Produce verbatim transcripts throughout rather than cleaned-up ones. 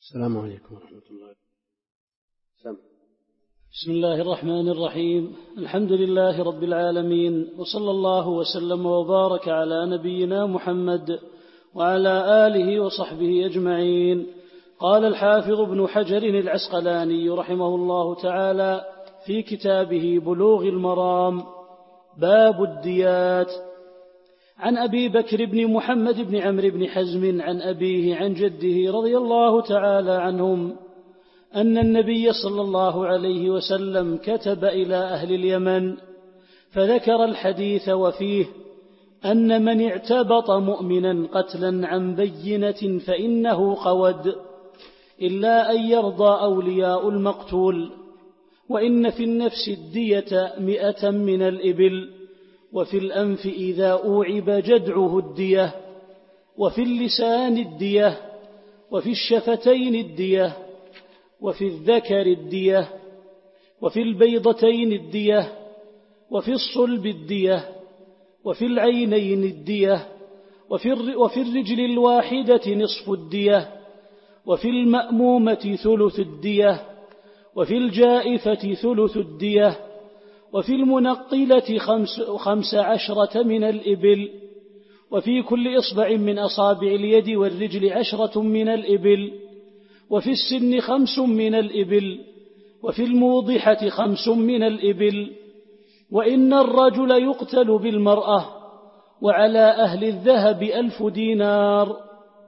السلام عليكم ورحمة الله. سم. بسم الله الرحمن الرحيم. الحمد لله رب العالمين، وصلى الله وسلم وبارك على نبينا محمد وعلى آله وصحبه أجمعين. قال الحافظ ابن حجر العسقلاني رحمه الله تعالى في كتابه بلوغ المرام: باب الديات. عن أبي بكر بن محمد بن عمرو بن حزم عن أبيه عن جده رضي الله تعالى عنهم أن النبي صلى الله عليه وسلم كتب إلى أهل اليمن فذكر الحديث وفيه أن من اعتبط مؤمنا قتلا عن بينة فإنه قود، إلا أن يرضى أولياء المقتول، وإن في النفس الدية مئة من الإبل، وفي الأنف إذا أوعب جدعه الدية، وفي اللسان الدية، وفي الشفتين الدية، وفي الذكر الدية، وفي البيضتين الدية، وفي الصلب الدية، وفي العينين الدية، وفي الرجل الواحدة نصف الدية، وفي المأمومة ثلث الدية، وفي الجائفة ثلث الدية، وفي المنقلة خمس, خمس عشرة من الإبل، وفي كل إصبع من أصابع اليد والرجل عشرة من الإبل، وفي السن خمس من الإبل، وفي الموضحة خمس من الإبل. وإن الرجل يقتل بالمرأة، وعلى أهل الذهب ألف دينار.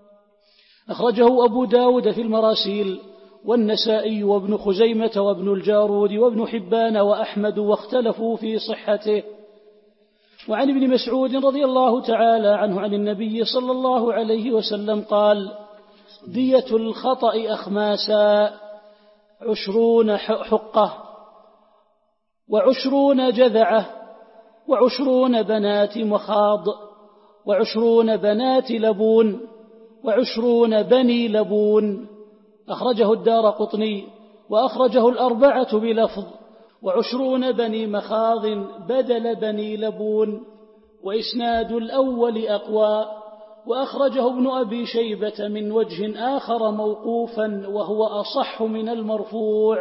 أخرجه أبو داود في المراسيل، والنسائي وابن خزيمة وابن الجارود وابن حبان وأحمد، واختلفوا في صحته. وعن ابن مسعود رضي الله تعالى عنه عن النبي صلى الله عليه وسلم قال: دية الخطأ أخماسا، عشرون حقة، وعشرون جذعة، وعشرون بنات مخاض، وعشرون بنات لبون، وعشرون بني لبون. أخرجه الدارقطني، وأخرجه الأربعة بلفظ: وعشرون بني مخاض بدل بني لبون. وإسناد الأول أقوى. وأخرجه ابن أبي شيبة من وجه آخر موقوفا، وهو أصح من المرفوع.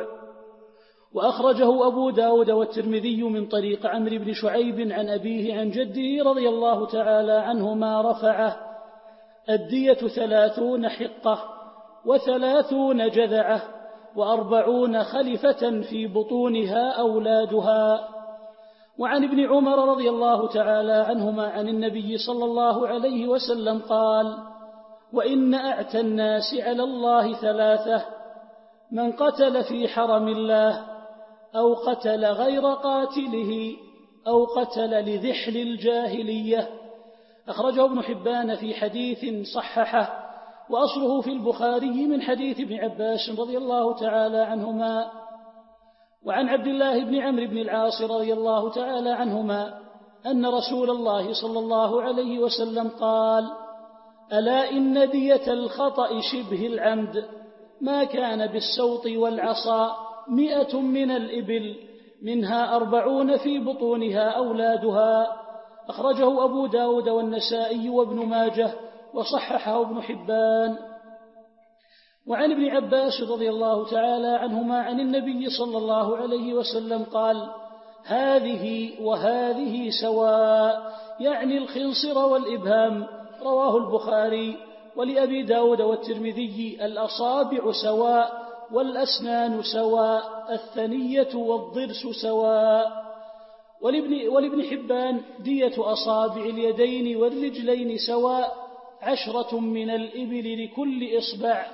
وأخرجه أبو داود والترمذي من طريق عمرو بن شعيب عن أبيه عن جده رضي الله تعالى عنهما رفعه: الدية ثلاثون حقة، وثلاثون جذعة، وأربعون خلفة في بطونها أولادها. وعن ابن عمر رضي الله تعالى عنهما عن النبي صلى الله عليه وسلم قال: وإن أعتى الناس على الله ثلاثة: من قتل في حرم الله، أو قتل غير قاتله، أو قتل لذحل الجاهلية. أخرجه ابن حبان في حديث صححه، وأصله في البخاري من حديث ابن عباس رضي الله تعالى عنهما. وعن عبد الله بن عمرو بن العاص رضي الله تعالى عنهما أن رسول الله صلى الله عليه وسلم قال: ألا إن دية الخطأ شبه العمد ما كان بالسوط والعصا مئة من الإبل، منها أربعون في بطونها أولادها. أخرجه أبو داود والنسائي وابن ماجه، وصححه ابن حبان. وعن ابن عباس رضي الله تعالى عنهما عن النبي صلى الله عليه وسلم قال: هذه وهذه سواء، يعني الخنصر والإبهام. رواه البخاري. ولأبي داود والترمذي: الأصابع سواء، والأسنان سواء، الثنية والضرس سواء. ولابن, ولابن حبان: دية أصابع اليدين والرجلين سواء، عشرة من الإبل لكل إصبع.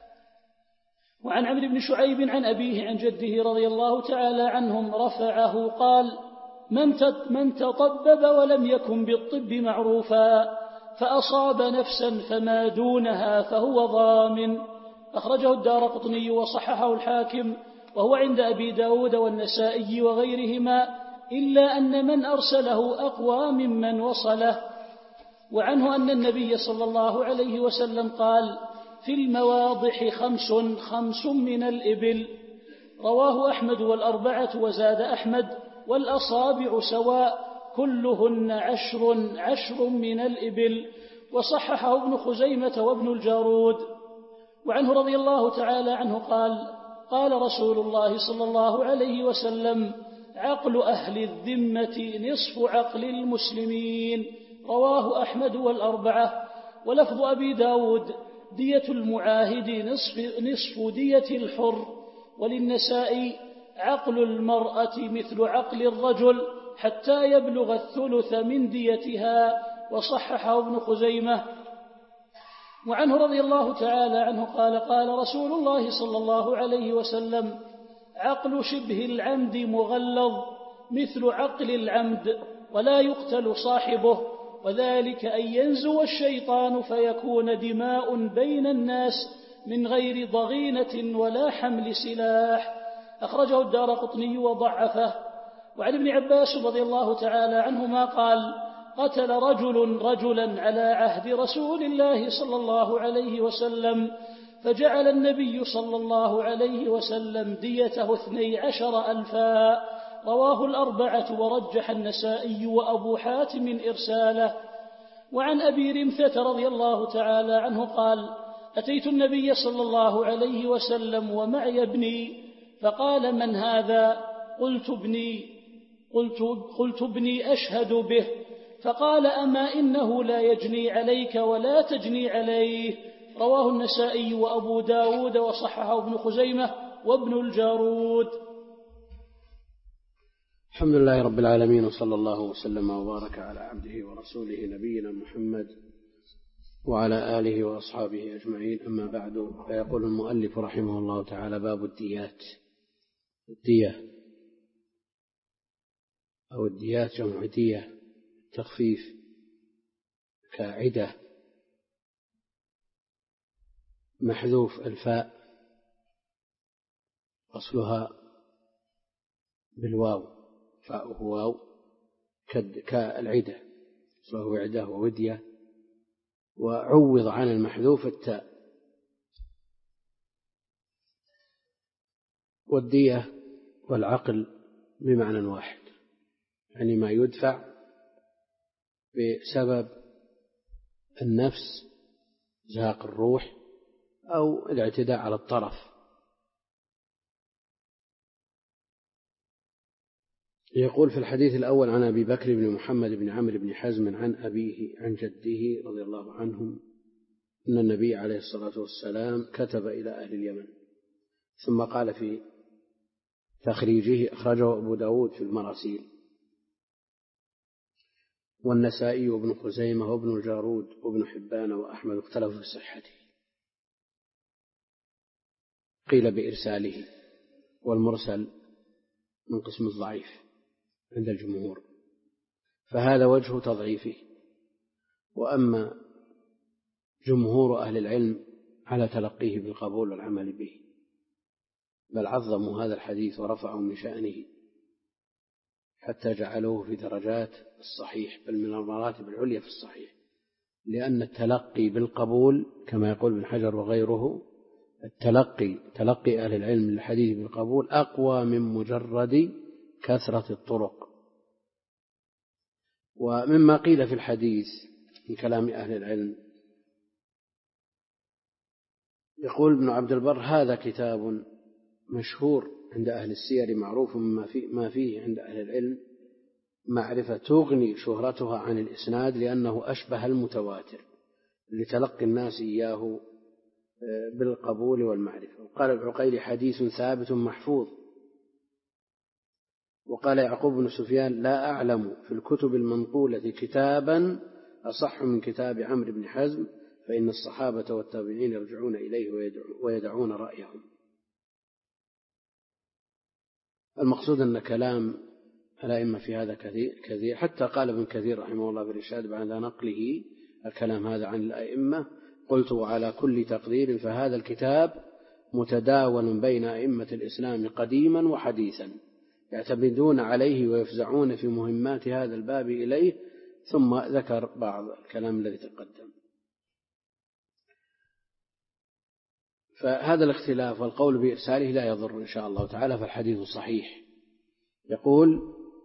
وعن عمرو بن شعيب عن أبيه عن جده رضي الله تعالى عنهم رفعه قال: من تطبب ولم يكن بالطب معروفا، فأصاب نفسا فما دونها فهو ضامن. أخرجه الدارقطني وصححه الحاكم، وهو عند أبي داود والنسائي وغيرهما، إلا أن من أرسله أقوى ممن وصله. وعنه أن النبي صلى الله عليه وسلم قال: في المواضح خمس خمس من الإبل. رواه أحمد والأربعة، وزاد أحمد: والأصابع سواء، كلهن عشر عشر من الإبل. وصححه ابن خزيمة وابن الجارود. وعنه رضي الله تعالى عنه قال قال رسول الله صلى الله عليه وسلم عقل أهل الذمة نصف عقل المسلمين، رواه أحمد والأربعة. ولفظ أبي داود دية المعاهد نصف, نصف دية الحر. وللنسائي عقل المرأة مثل عقل الرجل حتى يبلغ الثلث من ديتها، وصححه ابن خزيمة. وعنه رضي الله تعالى عنه قال قال رسول الله صلى الله عليه وسلم عقل شبه العمد مغلظ مثل عقل العمد ولا يقتل صاحبه، وذلك أن ينزو الشيطان فيكون دماء بين الناس من غير ضغينة ولا حمل سلاح. أخرجه الدارقطني وضعفه. وعن ابن عباس رضي الله تعالى عنهما قال قتل رجل رجلا على عهد رسول الله صلى الله عليه وسلم، فجعل النبي صلى الله عليه وسلم ديته اثني عشر ألفا، رواه الأربعة ورجح النسائي وأبو حاتم إرساله. وعن أبي رمثة رضي الله تعالى عنه قال أتيت النبي صلى الله عليه وسلم ومعي ابني، فقال من هذا؟ قلت ابني قلت, قلت ابني أشهد به. فقال أما إنه لا يجني عليك ولا تجني عليه، رواه النسائي وأبو داود وصححه ابن خزيمة وابن الجارود. الحمد لله رب العالمين، وصلى الله وسلم وبارك على عبده ورسوله نبينا محمد وعلى آله وأصحابه أجمعين. أما بعد، فيقول المؤلف رحمه الله تعالى باب الديات. الدية أو الديات جمع دية تخفيف كعدة، محذوف الفاء أصلها بالواو، فاءه واو كالعدة أصله عدة وودية، وعوض عن المحذوف التاء. والدية والعقل بمعنى واحد، يعني ما يدفع بسبب النفس زهاق الروح أو الاعتداء على الطرف. يقول في الحديث الأول عن أبي بكر بن محمد بن عمرو بن حزم عن أبيه عن جده رضي الله عنهم أن النبي عليه الصلاة والسلام كتب إلى أهل اليمن، ثم قال في تخريجه أخرجه أبو داود في المراسيل والنسائي وابن خزيمة وابن الجارود وابن حبان وأحمد اختلفوا في صحته، قيل بإرساله، والمرسل من قسم الضعيف عند الجمهور، فهذا وجه تضعيفه. وأما جمهور أهل العلم على تلقيه بالقبول والعمل به، بل عظموا هذا الحديث ورفعوا من شأنه حتى جعلوه في درجات الصحيح، بل من المراتب العليا في الصحيح، لأن التلقي بالقبول كما يقول ابن حجر وغيره، التلقي تلقي أهل العلم للحديث بالقبول أقوى من مجرد كثرة الطرق. ومما قيل في الحديث من كلام أهل العلم، يقول ابن عبد البر هذا كتاب مشهور عند أهل السير معروف ما فيه عند أهل العلم معرفة تغني شهرتها عن الإسناد، لأنه أشبه المتواتر لتلقي الناس إياه بالقبول والمعرفة. وقال العقيلي حديث ثابت محفوظ. وقال يعقوب بن سفيان لا أعلم في الكتب المنقولة كتابا أصح من كتاب عمرو بن حزم، فإن الصحابة والتابعين يرجعون إليه ويدعون رأيهم. المقصود أن كلام الأئمة في هذا كثير، حتى قال ابن كثير رحمه الله في الإرشاد بعد نقله الكلام هذا عن الأئمة، قلت على كل تقدير فهذا الكتاب متداول بين أئمة الإسلام قديما وحديثا، يعتمدون عليه ويفزعون في مهمات هذا الباب إليه. ثم ذكر بعض الكلام الذي تقدم. فهذا الاختلاف والقول بإرساله لا يضر إن شاء الله تعالى، فالحديث صحيح. يقول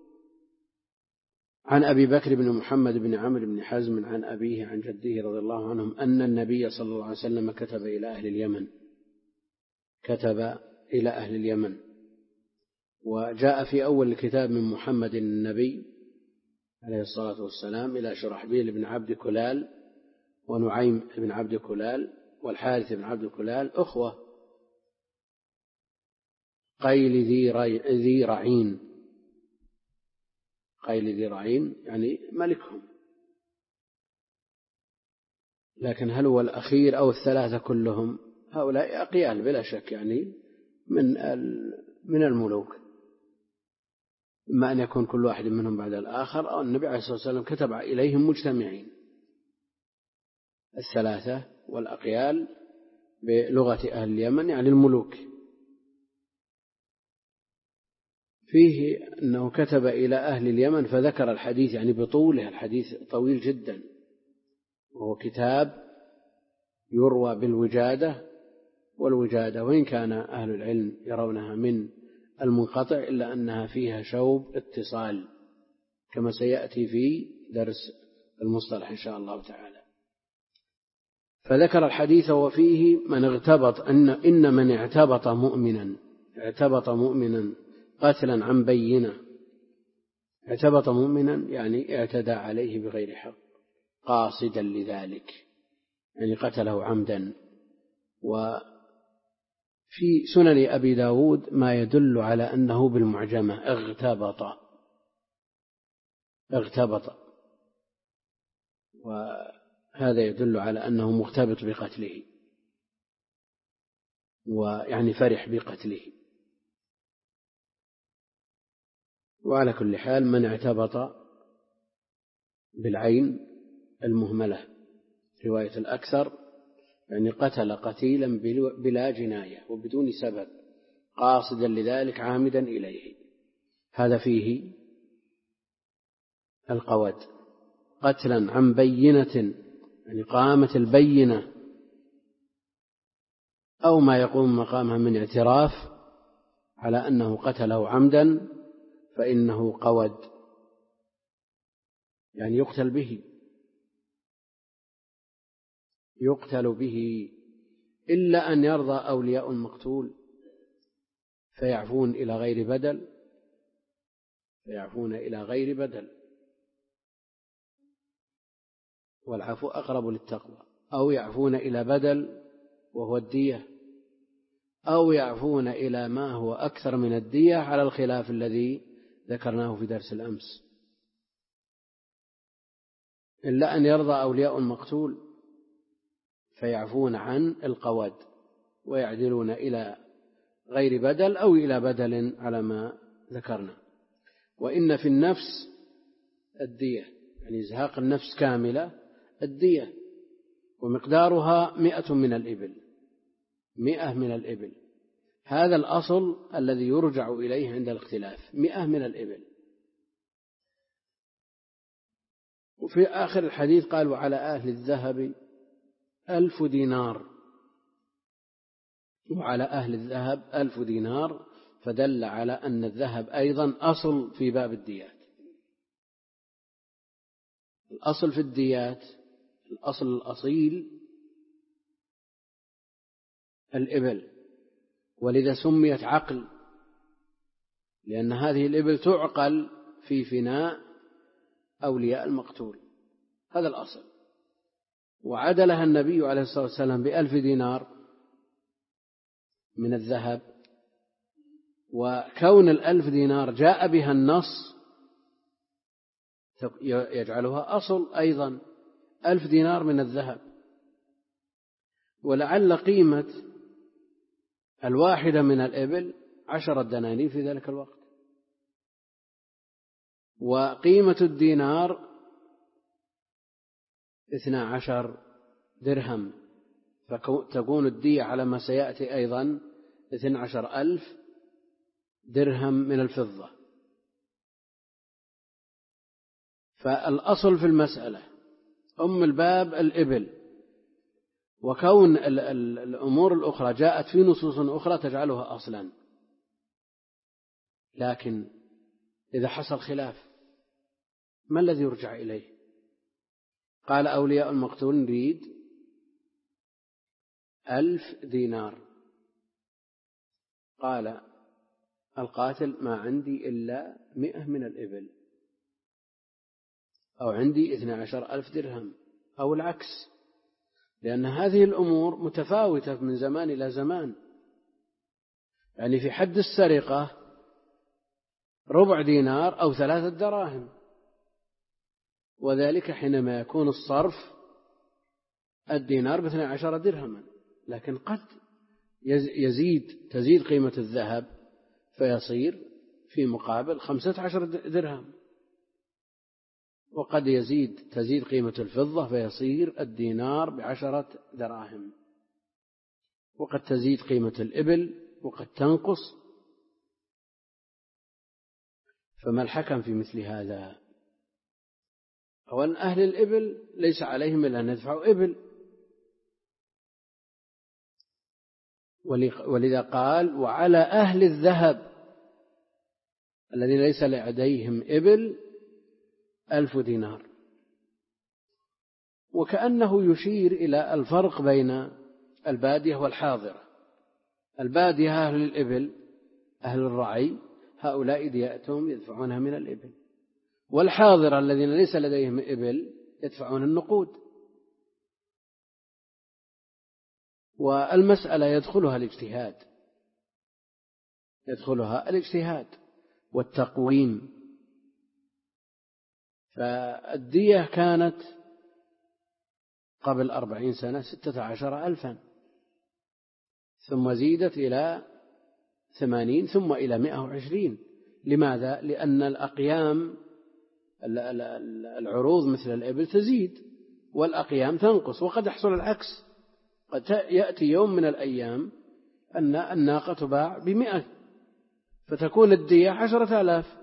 عن أبي بكر بن محمد بن عمرو بن حزم عن أبيه عن جده رضي الله عنهم أن النبي صلى الله عليه وسلم كتب إلى أهل اليمن كتب إلى أهل اليمن. وجاء في أول الكتاب من محمد النبي عليه الصلاة والسلام إلى شرحبيل بن عبد كلال ونعيم بن عبد كلال والحارث بن عبد كلال أخوة قيل ذي رعين. قيل ذي رعين يعني ملكهم، لكن هل هو الأخير أو الثلاثة كلهم؟ هؤلاء أقيال بلا شك، يعني من من الملوك، إما أن يكون كل واحد منهم بعد الآخر أو النبي عليه الصلاة والسلام كتب إليهم مجتمعين، الثلاثة والأقيال بلغة أهل اليمن يعني الملوك. فيه أنه كتب إلى أهل اليمن فذكر الحديث يعني بطوله، الحديث طويل جدا، وهو كتاب يروى بالوجادة، والوجادة وإن كان أهل العلم يرونها من المنقطع إلا أنها فيها شوب اتصال كما سيأتي في درس المصطلح إن شاء الله تعالى. فذكر الحديث وفيه من اغتبط أن إن من اعتبط مؤمنا اعتبط مؤمنا قتلا عن بينة. اعتبط مؤمنا يعني اعتدى عليه بغير حق قاصدا لذلك، يعني قتله عمدا. وفي سنن أبي داود ما يدل على أنه بالمعجمة اغتبط اغتبط وهذا يدل على أنه مغتبط بقتله، ويعني فرح بقتله. وعلى كل حال من اعتبط بالعين المهملة رواية الأكثر يعني قتل قتيلا بلا جناية وبدون سبب قاصدا لذلك عامدا إليه، هذا فيه القود. قتلا عن بينة يعني قامت البينة أو ما يقوم مقامها من اعتراف على أنه قتله عمدا فإنه قود، يعني يقتل به يقتل به إلا أن يرضى أولياء المقتول فيعفون إلى غير بدل فيعفون إلى غير بدل والعفو أقرب للتقوى، أو يعفون إلى بدل وهو الدية، أو يعفون إلى ما هو أكثر من الدية على الخلاف الذي ذكرناه في درس الأمس. إلا أن يرضى أولياء المقتول فيعفون عن القود ويعدلون إلى غير بدل أو إلى بدل على ما ذكرنا. وإن في النفس الدية يعني إزهاق النفس كاملة الدية، ومقدارها مئة من الإبل مئة من الإبل هذا الأصل الذي يرجع إليه عند الاختلاف، مئة من الإبل. وفي آخر الحديث قال وعلى أهل الذهب ألف دينار، وعلى أهل الذهب ألف دينار، فدل على أن الذهب أيضا أصل في باب الديات. الأصل في الديات الأصل الأصيل الإبل، ولذا سميت عقل، لأن هذه الإبل تعقل في فناء أولياء المقتول، هذا الأصل. وعدلها النبي عليه الصلاة والسلام بألف دينار من الذهب، وكون الألف دينار جاء بها النص يجعلها أصل أيضا، ألف دينار من الذهب. ولعل قيمة الواحدة من الإبل عشرة دنانير في ذلك الوقت، وقيمة الدينار اثنا عشر درهم، فتكون الدية على ما سيأتي أيضا اثنا عشر ألف درهم من الفضة. فالأصل في المسألة أم الباب الإبل، وكون الأمور الأخرى جاءت في نصوص أخرى تجعلها أصلا. لكن إذا حصل خلاف ما الذي يرجع إليه؟ قال أولياء المقتول نريد ألف دينار، قال القاتل ما عندي إلا مئة من الإبل، أو عندي اثنى عشر ألف درهم، أو العكس، لأن هذه الأمور متفاوتة من زمان إلى زمان. يعني في حد السرقة ربع دينار أو ثلاثة دراهم، وذلك حينما يكون الصرف الدينار باثنى عشر درهما، لكن قد يزيد تزيد قيمة الذهب فيصير في مقابل خمسة عشر درهم، وقد يزيد تزيد قيمة الفضة فيصير الدينار بعشرة دراهم، وقد تزيد قيمة الإبل وقد تنقص. فما الحكم في مثل هذا؟ أولا أهل الإبل ليس عليهم إلا أن يدفعوا إبل، ولذا قال وعلى أهل الذهب الذين ليس لديهم إبل ألف دينار. وكأنه يشير إلى الفرق بين البادية والحاضرة. البادية أهل الإبل أهل الرعي، هؤلاء دياتهم يدفعونها من الإبل، والحاضرة الذين ليس لديهم إبل يدفعون النقود. والمسألة يدخلها الاجتهاد يدخلها الاجتهاد والتقويم. فالدية كانت قبل أربعين سنة ستة عشر ألفا، ثم زيدت إلى ثمانين، ثم إلى مئة وعشرين. لماذا؟ لأن الأقيام العروض مثل الإبل تزيد والأقيام تنقص، وقد يحصل العكس. قد يأتي يوم من الأيام أن الناقة تباع بمئة فتكون الدية عشرة آلاف.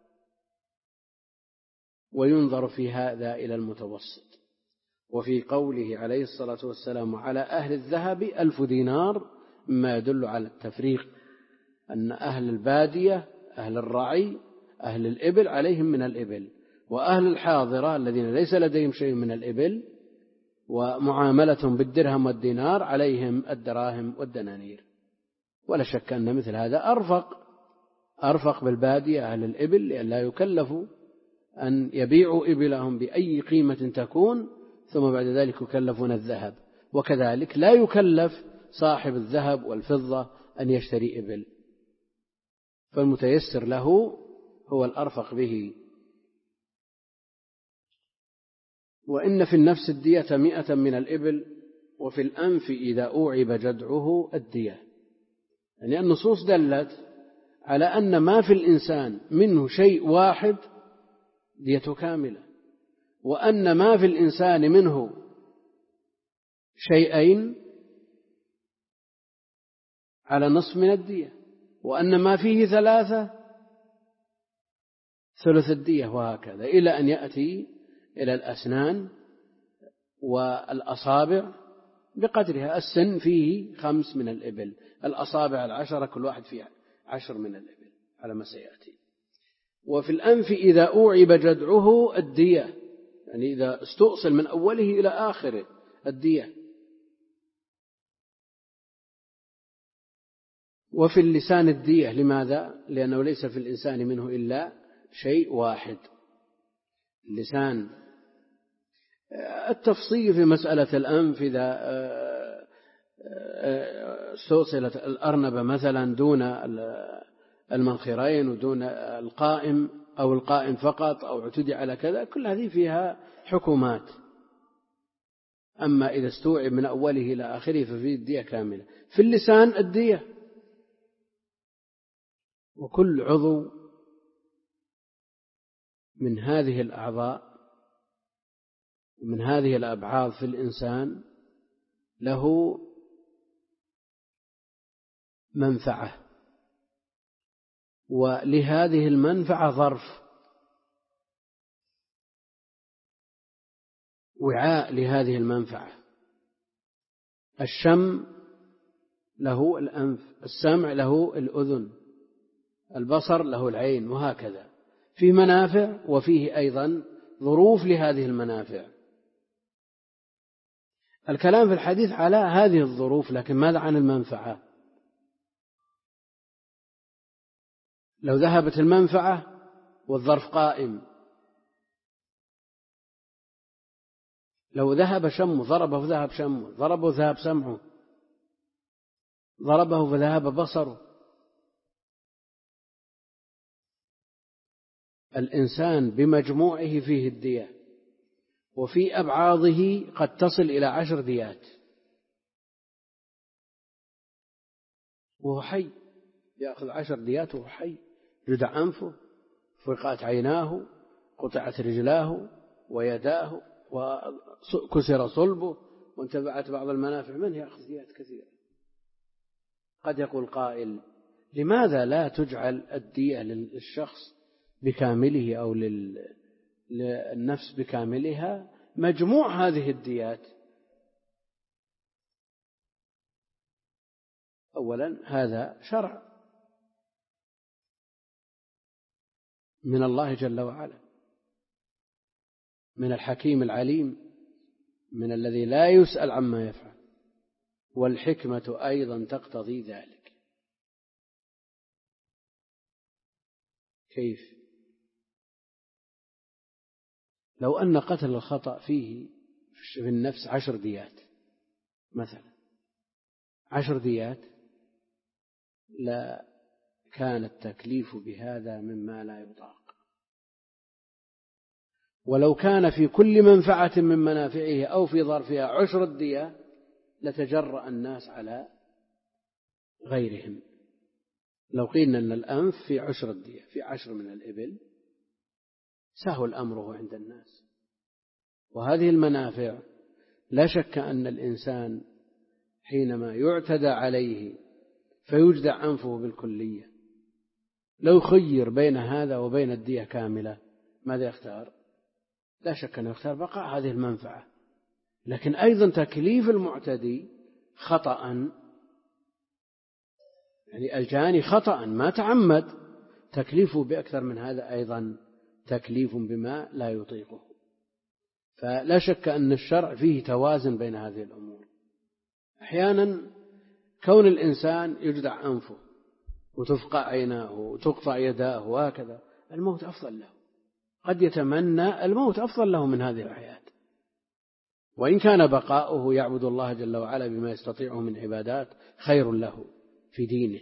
وينظر في هذا إلى المتوسط. وفي قوله عليه الصلاة والسلام على أهل الذهب ألف دينار مما يدل على التفريق، أن أهل البادية أهل الرعي أهل الإبل عليهم من الإبل، وأهل الحاضرة الذين ليس لديهم شيء من الإبل ومعاملتهم بالدرهم والدينار عليهم الدراهم والدنانير. ولا شك أن مثل هذا أرفق أرفق بالبادية أهل الإبل، لئلا يكلفوا أن يبيعوا إبلهم بأي قيمة تكون ثم بعد ذلك يكلفون الذهب. وكذلك لا يكلف صاحب الذهب والفضة أن يشتري إبل، فالمتيسر له هو الأرفق به. وإن في النفس الدية مئة من الإبل، وفي الأنف إذا أوعب جدعه الدية. يعني النصوص دلت على أن ما في الإنسان منه شيء واحد ديته كاملة، وأن ما في الإنسان منه شيئين على نصف من الدية، وأن ما فيه ثلاثة ثلث الدية، وهكذا إلى أن يأتي إلى الأسنان والأصابع بقدرها. السن فيه خمس من الإبل، الأصابع العشرة كل واحد فيه عشر من الإبل على ما سيأتي. وفي الأنف إذا أوعب جدعه الدية، يعني إذا استؤصل من أوله إلى آخره الدية. وفي اللسان الدية. لماذا؟ لأنه ليس في الإنسان منه إلا شيء واحد، اللسان. التفصيل في مسألة الأنف إذا استؤصلت الأرنبة مثلا دون المنخرين ودون القائم أو القائم فقط أو اعتدي على كذا، كل هذه فيها حكومات. أما إذا استوعب من أوله إلى آخره ففيه الدية كاملة. في اللسان الدية. وكل عضو من هذه الأعضاء ومن هذه الأبعاض في الإنسان له منفعة، ولهذه المنفعة ظرف، وعاء لهذه المنفعة. الشم له الأنف، السمع له الأذن، البصر له العين، وهكذا. فيه منافع وفيه أيضا ظروف لهذه المنافع. الكلام في الحديث على هذه الظروف، لكن ماذا عن المنفعة؟ لو ذهبت المنفعة والظرف قائم، لو ذهب شمه ضربه فذهب شمه، ضربه ذهب سمعه، ضربه فذهب بصره. الإنسان بمجموعه فيه الدية، وفي أبعاضه قد تصل إلى عشر ديات وهو حي، يأخذ عشر ديات وهو حي، جدع أنفه، فرقات عيناه، قطعت رجلاه ويداه، وكسر صلبه، وانتبعت بعض المنافع منه، يأخذ ديات كثيرة. قد يقول قائل: لماذا لا تجعل الدية للشخص بكامله أو للنفس بكاملها مجموع هذه الديات؟ أولا هذا شرع من الله جل وعلا، من الحكيم العليم، من الذي لا يسأل عما يفعل، والحكمة أيضا تقتضي ذلك. كيف؟ لو أن قتل الخطأ فيه في النفس عشر ديات مثلا، عشر ديات، لا كان التكليف بهذا مما لا يطاق. ولو كان في كل منفعة من منافعه أو في ظرفها عشر الدية لتجرأ الناس على غيرهم. لو قيلنا أن الأنف في عشر الدية، في عشر من الإبل، سهل أمره عند الناس. وهذه المنافع لا شك أن الإنسان حينما يعتدى عليه فيجدع أنفه بالكلية، لو خير بين هذا وبين الدية كاملة ماذا يختار؟ لا شك أن يختار بقاء هذه المنفعة. لكن أيضا تكليف المعتدي خطأ، يعني الجاني خطأ ما تعمد، تكليفه بأكثر من هذا أيضا تكليف بما لا يطيقه. فلا شك أن الشرع فيه توازن بين هذه الأمور. أحيانا كون الإنسان يجدع أنفه وتفقع عيناه وتقطع يداه وهكذا، الموت أفضل له، قد يتمنى الموت أفضل له من هذه الحياة، وإن كان بقاؤه يعبد الله جل وعلا بما يستطيعه من عبادات خير له في دينه.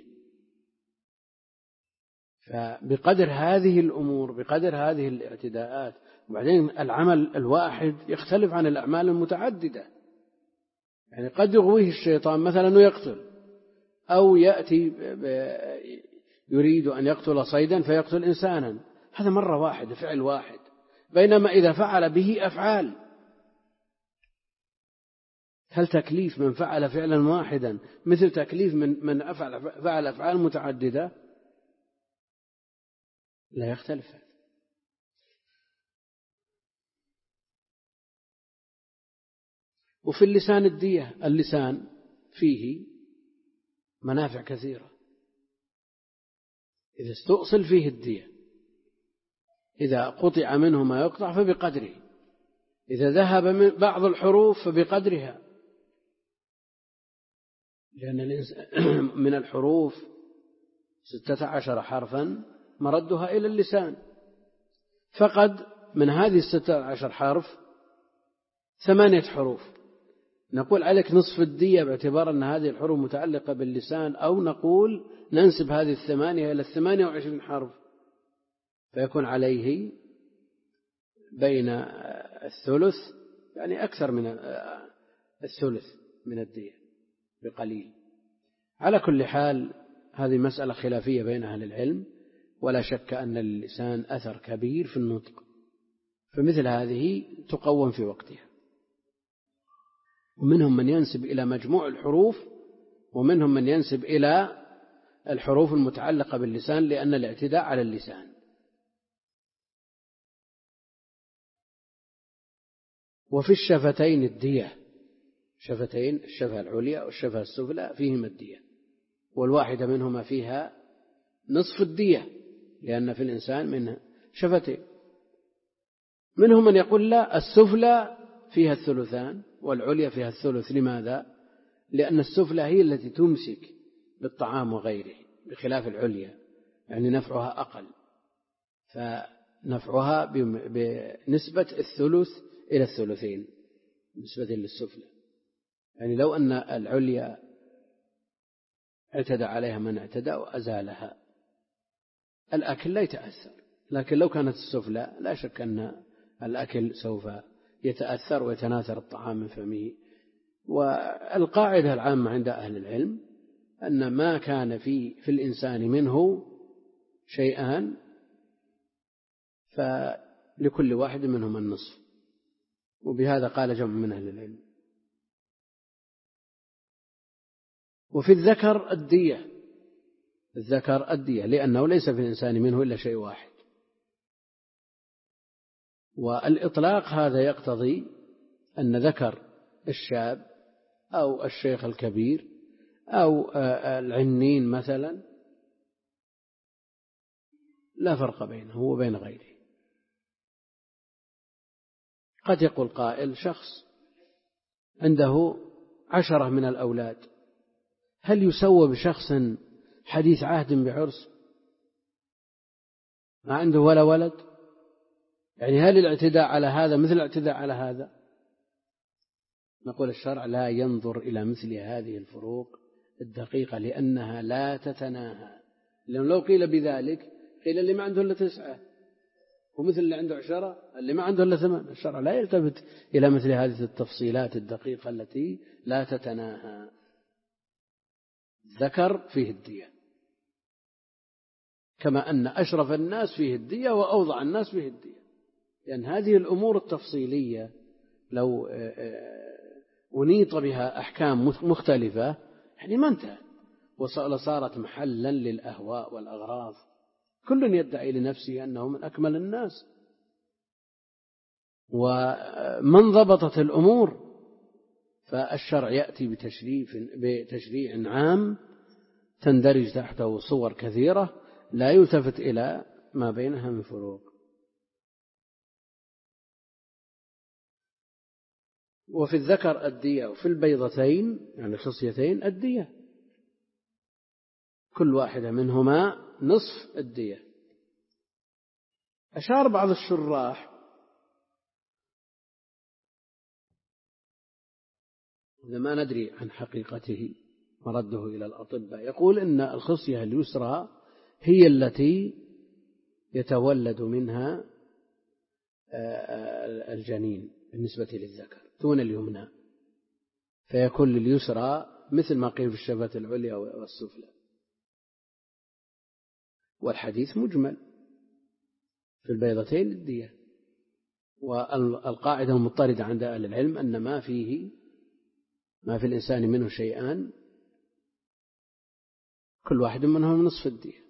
فبقدر هذه الأمور، بقدر هذه الاعتداءات، وبعدين العمل الواحد يختلف عن الأعمال المتعددة. يعني قد يغويه الشيطان مثلا ويقتل، أو يأتي يريد أن يقتل صيدا فيقتل إنسانا، هذا مرة واحدة، فعل واحد. بينما إذا فعل به أفعال، هل تكليف من فعل فعلا واحدا مثل تكليف من من أفعل فعل أفعال متعددة؟ لا يختلف. وفي اللسان الدية، اللسان فيه منافع كثيرة، إذا استؤصل فيه الدية، إذا قطع منه ما يقطع فبقدره، إذا ذهب من بعض الحروف فبقدرها، لأن من الحروف ستة عشر حرفا مردها إلى اللسان، فقد من هذه الستة عشر حرف ثمانية حروف، نقول عليك نصف الدية باعتبار أن هذه الحروف متعلقة باللسان، أو نقول ننسب هذه الثمانية إلى الثمانية وعشرين حرف، فيكون عليه بين الثلث، يعني أكثر من الثلث من الدية بقليل. على كل حال هذه مسألة خلافية بين أهل العلم، ولا شك أن اللسان أثر كبير في النطق، فمثل هذه تقوم في وقتها. ومنهم من ينسب إلى مجموع الحروف، ومنهم من ينسب إلى الحروف المتعلقة باللسان، لأن الاعتداء على اللسان. وفي الشفتين الدية، شفتين، الشفة العليا والشفة السفلى فيهما الدية، والواحدة منهما فيها نصف الدية، لأن في الإنسان منها شفتين. منهم من يقول لا، السفلى فيها الثلثان والعليا فيها الثلث. لماذا؟ لأن السفلى هي التي تمسك بالطعام وغيره، بخلاف العليا. يعني نفعها أقل، فنفعها بنسبة الثلث إلى الثلثين نسبة للسفلى. يعني لو أن العليا اعتدى عليها من اعتدى وأزالها الأكل لا يتأثر، لكن لو كانت السفلى لا شك أن الأكل سوف يتأثر ويتناثر الطعام من فمه. والقاعدة العامة عند أهل العلم أن ما كان في في الإنسان منه شيئان فلكل واحد منهما النصف، وبهذا قال جمع من أهل العلم. وفي الذكر الدية، الذكر الدية لأنه ليس في الإنسان منه إلا شيء واحد. والإطلاق هذا يقتضي أن ذكر الشاب أو الشيخ الكبير أو العنين مثلا لا فرق بينه وبين غيره. قد يقول قائل شخص عنده عشرة من الأولاد، هل يسوى بشخص حديث عهد بعرس ما عنده ولا ولد؟ يعني هل الاعتداء على هذا مثل الاعتداء على هذا؟ نقول الشرع لا ينظر إلى مثل هذه الفروق الدقيقة لأنها لا تتناهى. لأنه لو قيل بذلك قيل اللي ما عنده إلا تسعة ومثل اللي عنده عشرة اللي ما عنده إلا ثمان. الشرع لا يلتفت إلى مثل هذه التفصيلات الدقيقة التي لا تتناهى. ذكر فيه الدية كما أن أشرف الناس فيه الدية وأوضع الناس فيه الدية، لأن هذه الأمور التفصيلية لو أنيط بها أحكام مختلفة يعني ما انتهى وصارت محلا للأهواء والأغراض. كل يدعي لنفسه أنه من أكمل الناس. ومن ضبطت الأمور فالشرع يأتي بتشريف بتشريع عام تندرج تحته صور كثيرة لا يلتفت إلى ما بينها من فروق. وفي الذكر الدية وفي البيضتين يعني الخصيتين الدية، كل واحدة منهما نصف الدية. أشار بعض الشراح إذا ما ندري عن حقيقته مرده إلى الأطباء، يقول إن الخصية اليسرى هي التي يتولد منها الجنين بالنسبة للذكر دون اليمنى، فيكون لليسرى مثل ما قيل في الشفة العليا والسفلى. والحديث مجمل في البيضتين الدية. والقاعدة المضطردة عند أهل العلم أن ما فيه ما في الإنسان منه شيئان كل واحد منهم نصف الدية.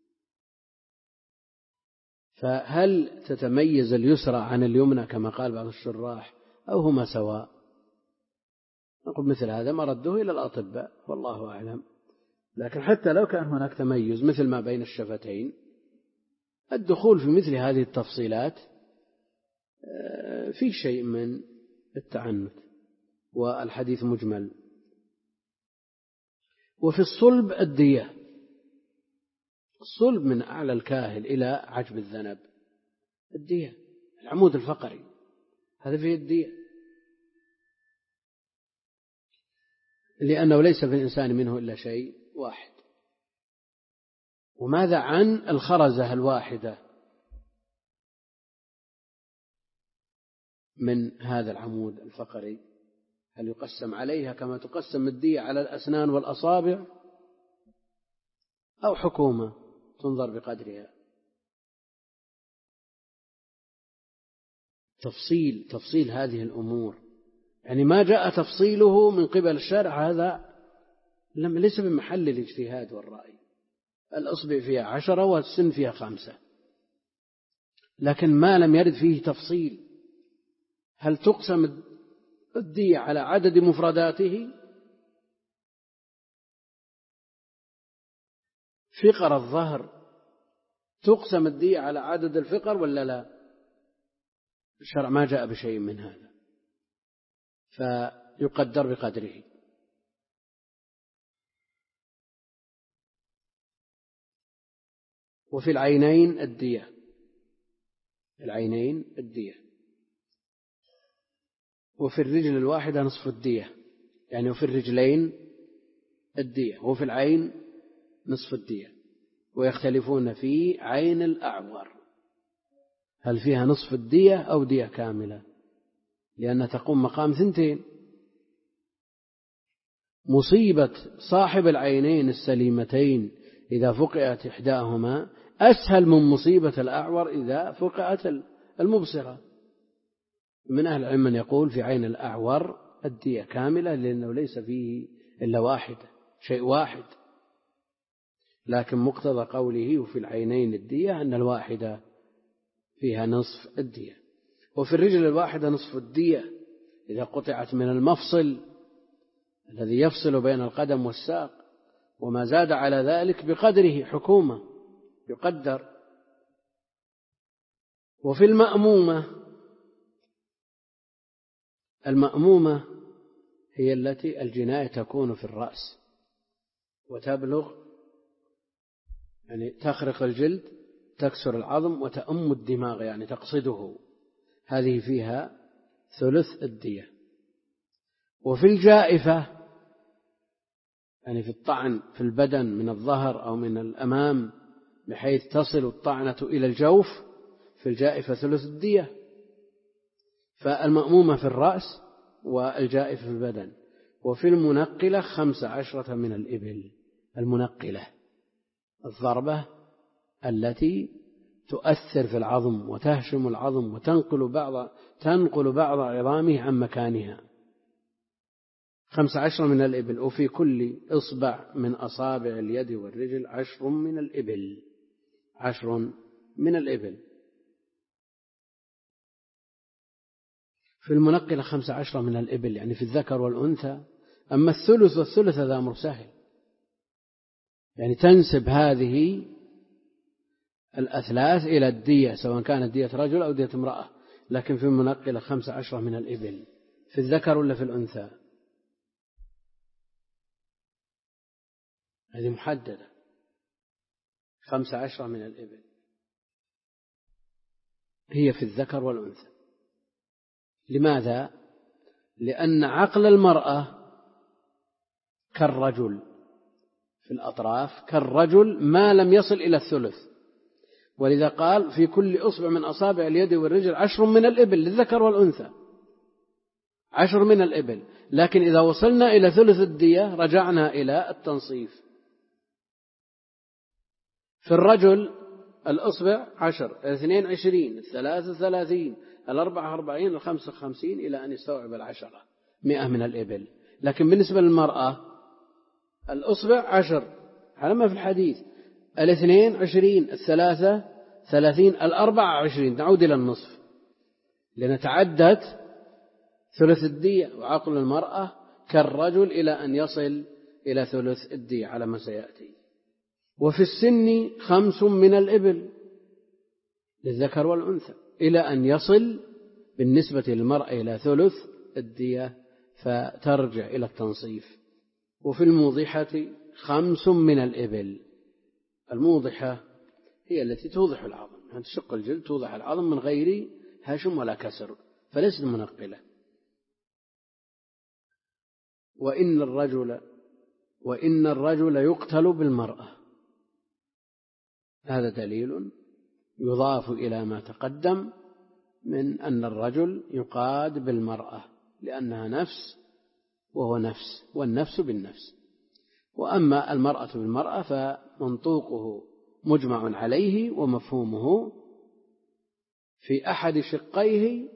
فهل تتميز اليسرى عن اليمنى كما قال بعض الشراح أو هما سواء؟ نقول مثل هذا مرده إلى الأطباء والله أعلم. لكن حتى لو كان هناك تميز مثل ما بين الشفتين الدخول في مثل هذه التفصيلات في شيء من التعنت، والحديث مجمل. وفي الصلب الدية، الصلب من أعلى الكاهل إلى عجب الذنب الدية، العمود الفقري هذا فيه الدية، لأنه ليس في الإنسان منه إلا شيء واحد. وماذا عن الخرزة الواحدة من هذا العمود الفقري؟ هل يقسم عليها كما تقسم الدية على الأسنان والأصابع أو حكومة تنظر بقدرها؟ تفصيل تفصيل هذه الأمور يعني ما جاء تفصيله من قبل الشارع هذا ليس بمحل الاجتهاد والرأي. الأصبع فيها عشرة والسن فيها خمسة، لكن ما لم يرد فيه تفصيل هل تقسم الدية على عدد مفرداته؟ فقر الظهر تقسم الدية على عدد الفقر ولا لا؟ الشرع ما جاء بشيء من هذا، فيقدر بقدره. وفي العينين الدية، العينين الدية. وفي الرجل الواحدة نصف الدية، يعني وفي الرجلين الدية، وفي العين نصف الدية. ويختلفون في عين الأعور هل فيها نصف الدية أو دية كاملة، لأنها تقوم مقام ثنتين. مصيبة صاحب العينين السليمتين إذا فقئت إحداهما أسهل من مصيبة الأعور إذا فقئت المبصرة. من أهل العلم من يقول في عين الأعور الدية كاملة، لأنه ليس فيه إلا واحد، شيء واحد. لكن مقتضى قوله وفي العينين الدية أن الواحدة فيها نصف الدية. وفي الرجل الواحدة نصف الدية إذا قطعت من المفصل الذي يفصل بين القدم والساق، وما زاد على ذلك بقدره حكومة يقدر. وفي المأمومة، المأمومة هي التي الجناية تكون في الرأس وتبلغ، يعني تخرق الجلد، تكسر العظم وتأم الدماغ، يعني تقصده، هذه فيها ثلث الدية. وفي الجائفة، يعني في الطعن في البدن من الظهر أو من الأمام بحيث تصل الطعنة إلى الجوف، في الجائفة ثلث الدية. فالمأمومة في الرأس والجائفة في البدن. وفي المنقلة خمس عشرة من الإبل، المنقلة الضربة التي تؤثر في العظم وتهشم العظم وتنقل بعض تنقل بعض عظامه عن مكانها، خمس عشرة من الإبل. وفي كل إصبع من أصابع اليد والرجل عشر من الإبل، عشر من الإبل. في المنقلة خمس عشرة من الإبل، يعني في الذكر والأنثى. أما الثلث والثلث هذا أمر سهل، يعني تنسب هذه الأثلاث إلى الدية سواء كانت دية رجل أو دية امرأة. لكن في المنقلة خمس عشرة من الإبل، في الذكر ولا في الأنثى؟ هذه محددة، خمس عشرة من الإبل هي في الذكر والأنثى. لماذا؟ لأن عقل المرأة كالرجل في الأطراف، كالرجل ما لم يصل إلى الثلث، ولذا قال في كل أصبع من أصابع اليد والرجل عشر من الإبل للذكر والأنثى، عشر من الإبل. لكن إذا وصلنا إلى ثلث الدية رجعنا إلى التنصيف. في الرجل الأصبع عشر، الاثنين عشرين، الثلاثة ثلاثين، الأربعة أربعين، الخمسة خمسين، إلى أن يستوعب العشرة مئة من الإبل. لكن بالنسبة للمرأة الأصبع عشر على ما في الحديث، الاثنين عشرين، الثلاثة ثلاثين، الأربعة عشرين، نعود إلى النصف لأن تعدت ثلث الدية. وعقل المرأة كالرجل إلى أن يصل إلى ثلث الدية على ما سيأتي. وفي السن خمس من الإبل للذكر والأنثى إلى أن يصل بالنسبة للمرأة إلى ثلث الدية فترجع إلى التنصيف. وفي الموضحة خمس من الإبل، الموضحة هي التي توضح العظم، يعني تشق الجلد توضح العظم من غير هشم ولا كسر، فليست منقلة. وإن الرجل وإن الرجل يقتل بالمرأة، هذا دليل يضاف إلى ما تقدم من أن الرجل يقاد بالمرأة لأنها نفس وهو نفس، والنفس بالنفس. وأما المرأة بالمرأة فمنطوقه مجمع عليه، ومفهومه في أحد شقيه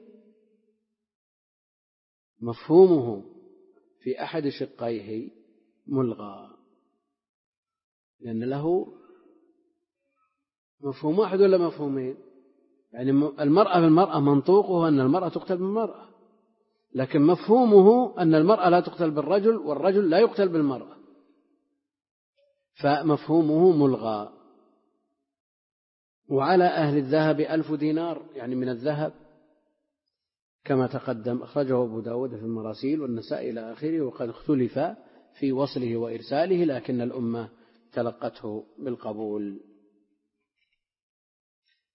مفهومه في أحد شقيه ملغى، لأن له مفهوم واحد ولا مفهومين؟ يعني المرأة بالمرأة منطوقه أن المرأة تقتل بالمرأة، لكن مفهومه أن المرأة لا تقتل بالرجل والرجل لا يقتل بالمرأة، فمفهومه ملغى. وعلى أهل الذهب ألف دينار، يعني من الذهب كما تقدم، أخرجه أبو داود في المراسيل والنسائي إلى آخره. وقد اختلف في وصله وإرساله، لكن الأمة تلقته بالقبول.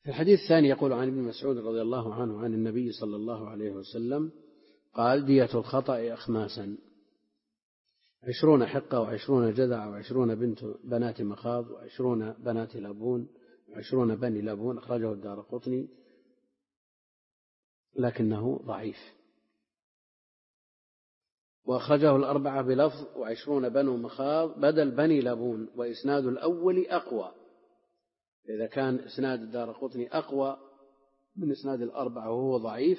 في الحديث الثاني يقول عن ابن مسعود رضي الله عنه عن النبي صلى الله عليه وسلم قال: دية الخطأ أخماسا، عشرون حقة وعشرون جذع وعشرون بنت بنات مخاض وعشرون بنات لبون وعشرون بني لبون. أخرجه الدارقطني لكنه ضعيف. وأخرجه الأربعة بلفظ: وعشرون بنو مخاض بدل بني لبون، وإسناد الأول أقوى. إذا كان إسناد الدارقطني أقوى من إسناد الأربعة وهو ضعيف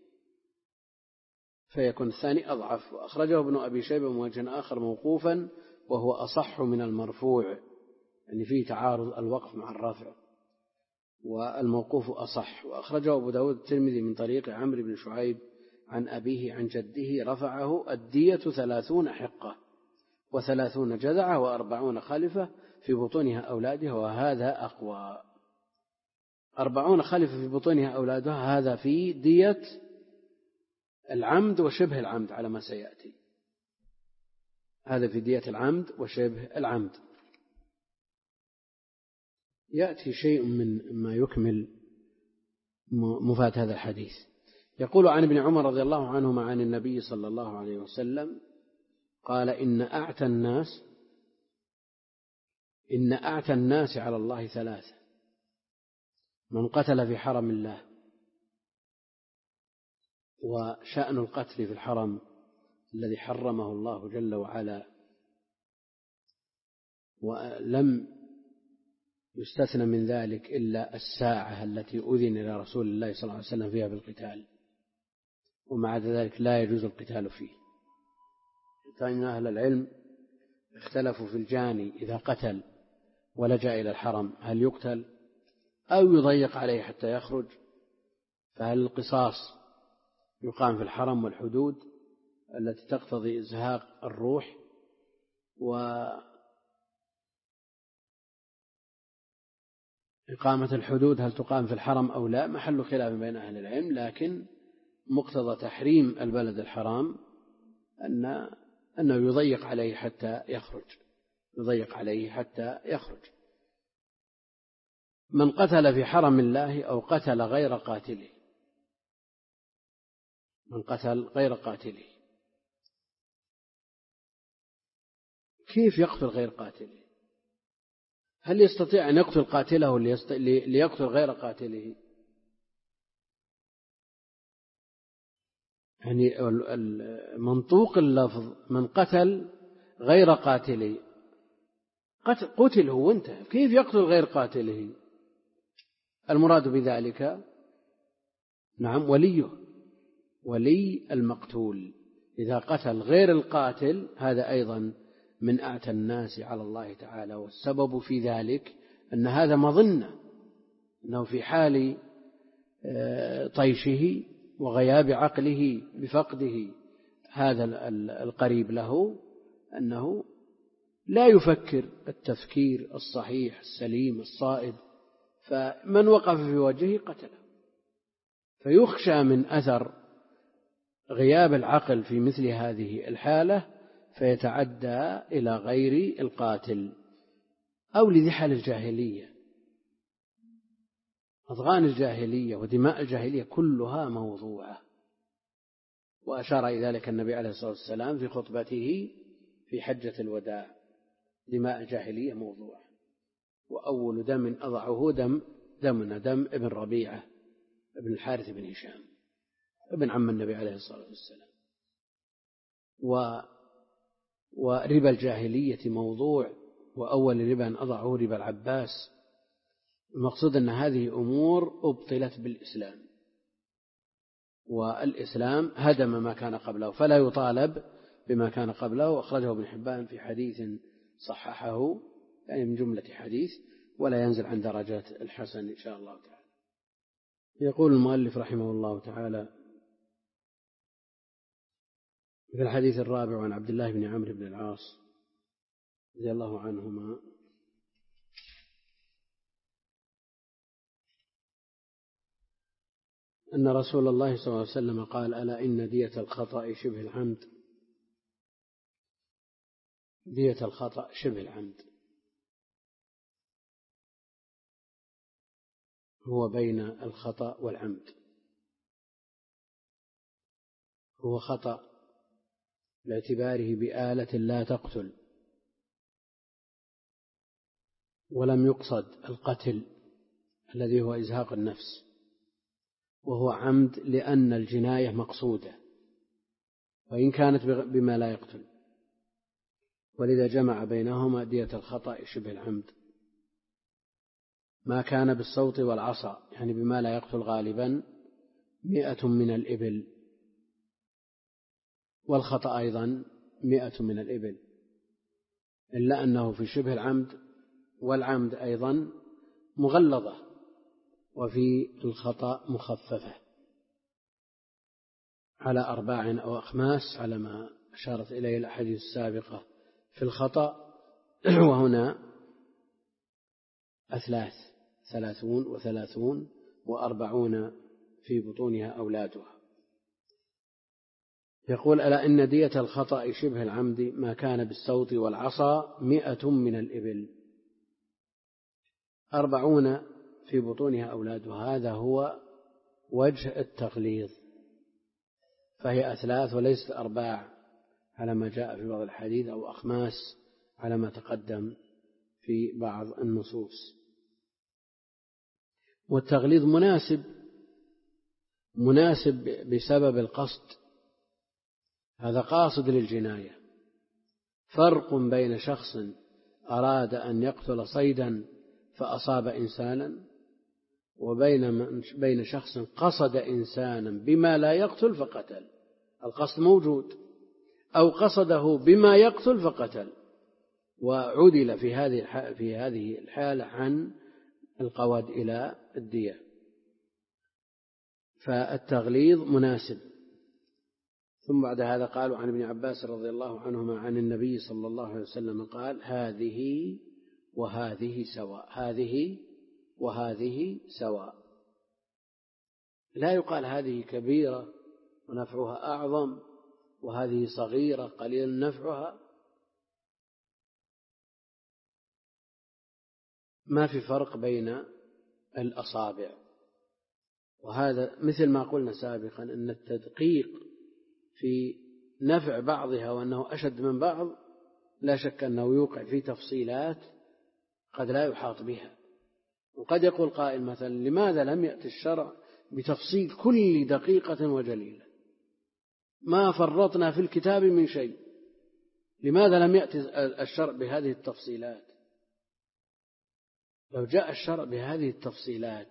فيكون الثاني أضعف. وأخرجه ابن أبي شيبة من وجه آخر موقوفا وهو أصح من المرفوع، يعني فيه تعارض الوقف مع الرفع، والموقوف أصح. وأخرجه أبو داود الترمذي من طريق عمرو بن شعيب عن أبيه عن جده رفعه: الدية ثلاثون حقة وثلاثون جذعة وأربعون خلفة في بطونها أولادها، وهذا أقوى. أربعون خلفة في بطونها أولادها، هذا في دية العمد وشبه العمد على ما سيأتي. هذا في دية العمد وشبه العمد. يأتي شيء من ما يكمل مفاد هذا الحديث. يقول عن ابن عمر رضي الله عنهما عن النبي صلى الله عليه وسلم قال: إن أعتى الناس إن أعتى الناس على الله ثلاثة: من قتل في حرم الله. وشأن القتل في الحرم الذي حرمه الله جل وعلا ولم يستثنى من ذلك إلا الساعة التي أذن لرسول الله صلى الله عليه وسلم فيها بالقتال، ومع ذلك لا يجوز القتال فيه. فإن أهل العلم اختلفوا في الجاني إذا قتل ولجأ إلى الحرم هل يقتل أو يضيق عليه حتى يخرج، فهل القصاص يقام في الحرم والحدود التي تقتضي إزهاق الروح، وإقامة الحدود هل تقام في الحرم أو لا، محل خلاف بين أهل العلم. لكن مقتضى تحريم البلد الحرام أن أنه يضيق عليه حتى يخرج يضيق عليه حتى يخرج. من قتل في حرم الله أو قتل غير قاتله من قتل غير قاتله كيف يقتل غير قاتله؟ هل يستطيع أن يقتل قاتله ليقتل غير قاتله؟ يعني منطوق اللفظ من قتل غير قاتله قتل هو وانتهى، كيف يقتل غير قاتله؟ المراد بذلك نعم وليه ولي المقتول. إذا قتل غير القاتل هذا أيضا من أعتى الناس على الله تعالى. والسبب في ذلك أن هذا مظنة أنه في حال طيشه وغياب عقله بفقده هذا القريب له أنه لا يفكر التفكير الصحيح السليم الصائب، فمن وقف في وجهه قتله. فيخشى من أثر غياب العقل في مثل هذه الحالة فيتعدى إلى غير القاتل. أو لذحل الجاهلية، أضغان الجاهلية ودماء الجاهلية كلها موضوعة. وأشار إلى ذلك النبي عليه الصلاة والسلام في خطبته في حجة الوداع: دماء الجاهلية موضوعة، وأول دم أضعه دم دمنا دم ابن ربيعة ابن الحارث بن هشام ابن عم النبي عليه الصلاة والسلام. و وربا الجاهلية موضوع، وأول ربا أضعه ربا العباس. المقصود أن هذه أمور أبطلت بالإسلام، والإسلام هدم ما كان قبله فلا يطالب بما كان قبله. وأخرجه ابن حبان في حديث صححه، يعني من جملة حديث، ولا ينزل عن درجات الحسن إن شاء الله تعالى. يقول المؤلف رحمه الله تعالى في الحديث الرابع عن عبد الله بن عمرو بن العاص رضي الله عنهما أن رسول الله صلى الله عليه وسلم قال: ألا إن دية الخطأ شبه العمد دية الخطأ شبه العمد. هو بين الخطأ والعمد. هو خطأ باعتباره بآلة لا تقتل، ولم يقصد القتل الذي هو إزهاق النفس، وهو عمد لأن الجناية مقصودة وإن كانت بما لا يقتل، ولذا جمع بينهما دية الخطأ شبه العمد. ما كان بالصوت والعصا يعني بما لا يقتل غالبا مئة من الإبل، والخطأ أيضا مئة من الإبل، إلا أنه في شبه العمد والعمد أيضا مغلظة، وفي الخطأ مخففة على أرباع أو أخماس على ما أشارت إليه الأحاديث السابقة في الخطأ. وهنا أثلاث، ثلاثون وثلاثون وأربعون في بطونها أولادها. يقول: ألا إن دية الخطأ شبه العمد ما كان بالصوت والعصا مئة من الإبل، أربعون في بطونها أولادها. هذا هو وجه التغليظ، فهي أثلاث وليست أرباع على ما جاء في بعض الحديث، أو أخماس على ما تقدم في بعض النصوص. والتغليظ مناسب مناسب بسبب القصد، هذا قاصد للجناية. فرق بين شخص أراد أن يقتل صيدا فأصاب إنسانا، وبين بين شخص قصد إنسانا بما لا يقتل فقتل. القصد موجود، أو قصده بما يقتل فقتل، وعدل في هذه في هذه الحالة عن القواد إلى الدية. فالتغليظ مناسب. ثم بعد هذا قالوا عن ابن عباس رضي الله عنهما عن النبي صلى الله عليه وسلم قال: هذه وهذه سواء، هذه وهذه سواء. لا يقال هذه كبيرة ونفعها أعظم، وهذه صغيرة قليل نفعها. ما في فرق بين الأصابع. وهذا مثل ما قلنا سابقا أن التدقيق في نفع بعضها وأنه أشد من بعض لا شك أنه يوقع في تفصيلات قد لا يحاط بها. وقد يقول قائل مثلا: لماذا لم يأتي الشرع بتفصيل كل دقيقة وجليلة؟ ما فرطنا في الكتاب من شيء، لماذا لم يأتي الشرع بهذه التفصيلات؟ لو جاء الشرع بهذه التفصيلات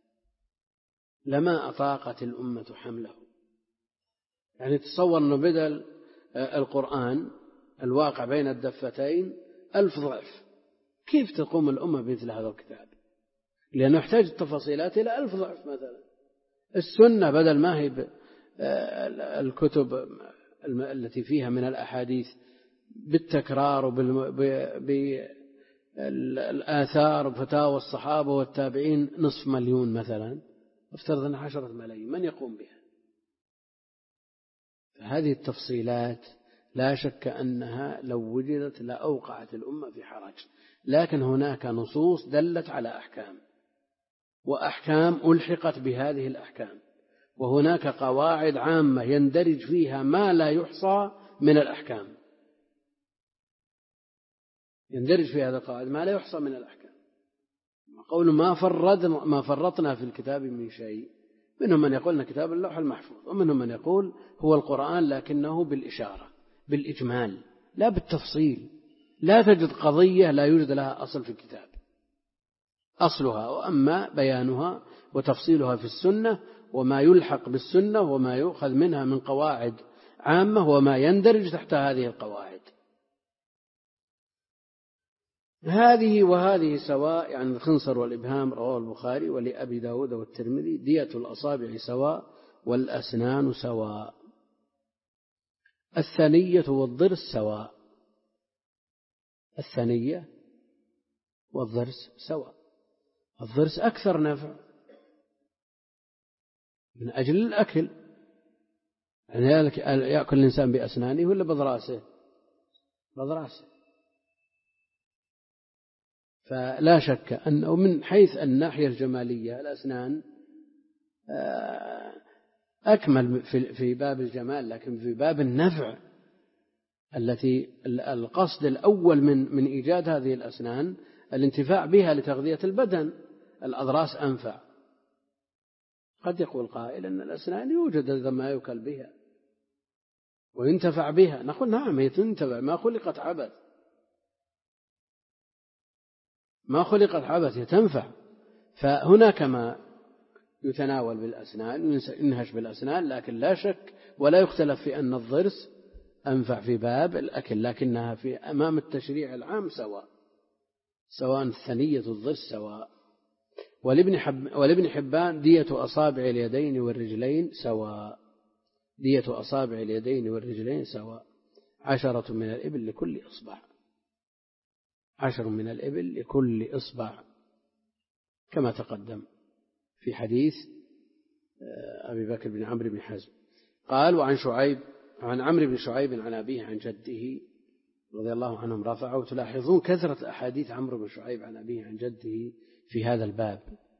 لما أطاقت الأمة حمله. يعني تصور أنه بدل القرآن الواقع بين الدفتين ألف ضعف، كيف تقوم الأمة بمثل هذا الكتاب؟ لأنه يحتاج التفاصيلات إلى ألف ضعف. مثلا السنة بدل ما هي الكتب التي فيها من الأحاديث بالتكرار وبالآثار وفتاوى الصحابة والتابعين نصف مليون مثلا، افترض أن عشرة ملايين، من يقوم بها؟ فهذه التفصيلات لا شك أنها لو وجدت لأوقعت الأمة في حرج. لكن هناك نصوص دلت على أحكام، وأحكام ألحقت بهذه الأحكام، وهناك قواعد عامة يندرج فيها ما لا يحصى من الأحكام، يندرج في هذا القواعد ما لا يحصى من الأحكام. قول ما فرطنا ما فرطنا في الكتاب من شيء، منهم من يقول أن كتاب اللوح المحفوظ، ومنهم من يقول هو القرآن لكنه بالإشارة بالإجمال لا بالتفصيل. لا تجد قضية لا يوجد لها أصل في الكتاب، أصلها، وأما بيانها وتفصيلها في السنة، وما يلحق بالسنة وما يؤخذ منها من قواعد عامة وما يندرج تحت هذه القواعد. هذه وهذه سواء، يعني الخنصر والإبهام رواه البخاري ولأبي داود والترمذي. دية الأصابع سواء والأسنان سواء. الثنية والضرس سواء، الثنية والضرس سواء. الضرس أكثر نفع من أجل الأكل، يعني يأكل الإنسان بأسنانه ولا بضراسه؟ بضراسه. فلا شك أنه من حيث الناحية الجمالية الأسنان أكمل في باب الجمال، لكن في باب النفع التي القصد الأول من من إيجاد هذه الأسنان الانتفاع بها لتغذية البدن، الأضراس أنفع. قد يقول قائل أن الأسنان يوجد ما يؤكل بها وينتفع بها، نقول نعم هي تنتفع، ما خلقت عبث، ما خلقت عبث، هي تنفع. فهناك ما يتناول بالأسنان ينهش بالأسنان، لكن لا شك ولا يختلف في أن الضرس أنفع في باب الأكل، لكنها في أمام التشريع العام سواء، سواء ثنية الضرس سواء. ولابن, حب ولابن حبان دية أصابع اليدين والرجلين سواء، دية أصابع اليدين والرجلين سواء، عشرة من الإبل لكل إصبع، عشر من الإبل لكل إصبع، كما تقدم في حديث أبي بكر بن عمرو بن حزم. قال وعن شعيب عن عمرو بن شعيب عن أبيه عن جده رضي الله عنهم رفعه. تلاحظون كثرة أحاديث عمرو بن شعيب عن أبيه عن جده في هذا الباب،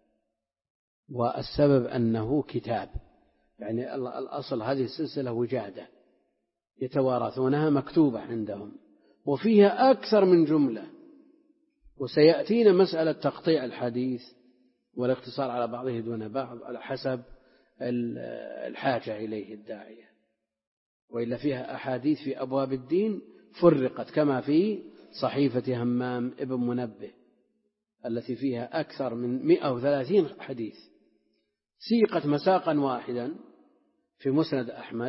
والسبب أنه كتاب، يعني الأصل هذه السلسلة وجادة يتوارثونها مكتوبة عندهم، وفيها أكثر من جملة، وسيأتينا مسألة تقطيع الحديث والاقتصار على بعضه دون بعض على حسب الحاجة إليه الداعية، وإلا فيها أحاديث في أبواب الدين فرقت، كما في صحيفة همام ابن منبه التي فيها أكثر من مئة وثلاثين حديث، سيقت مساقا واحدا في مسند أحمد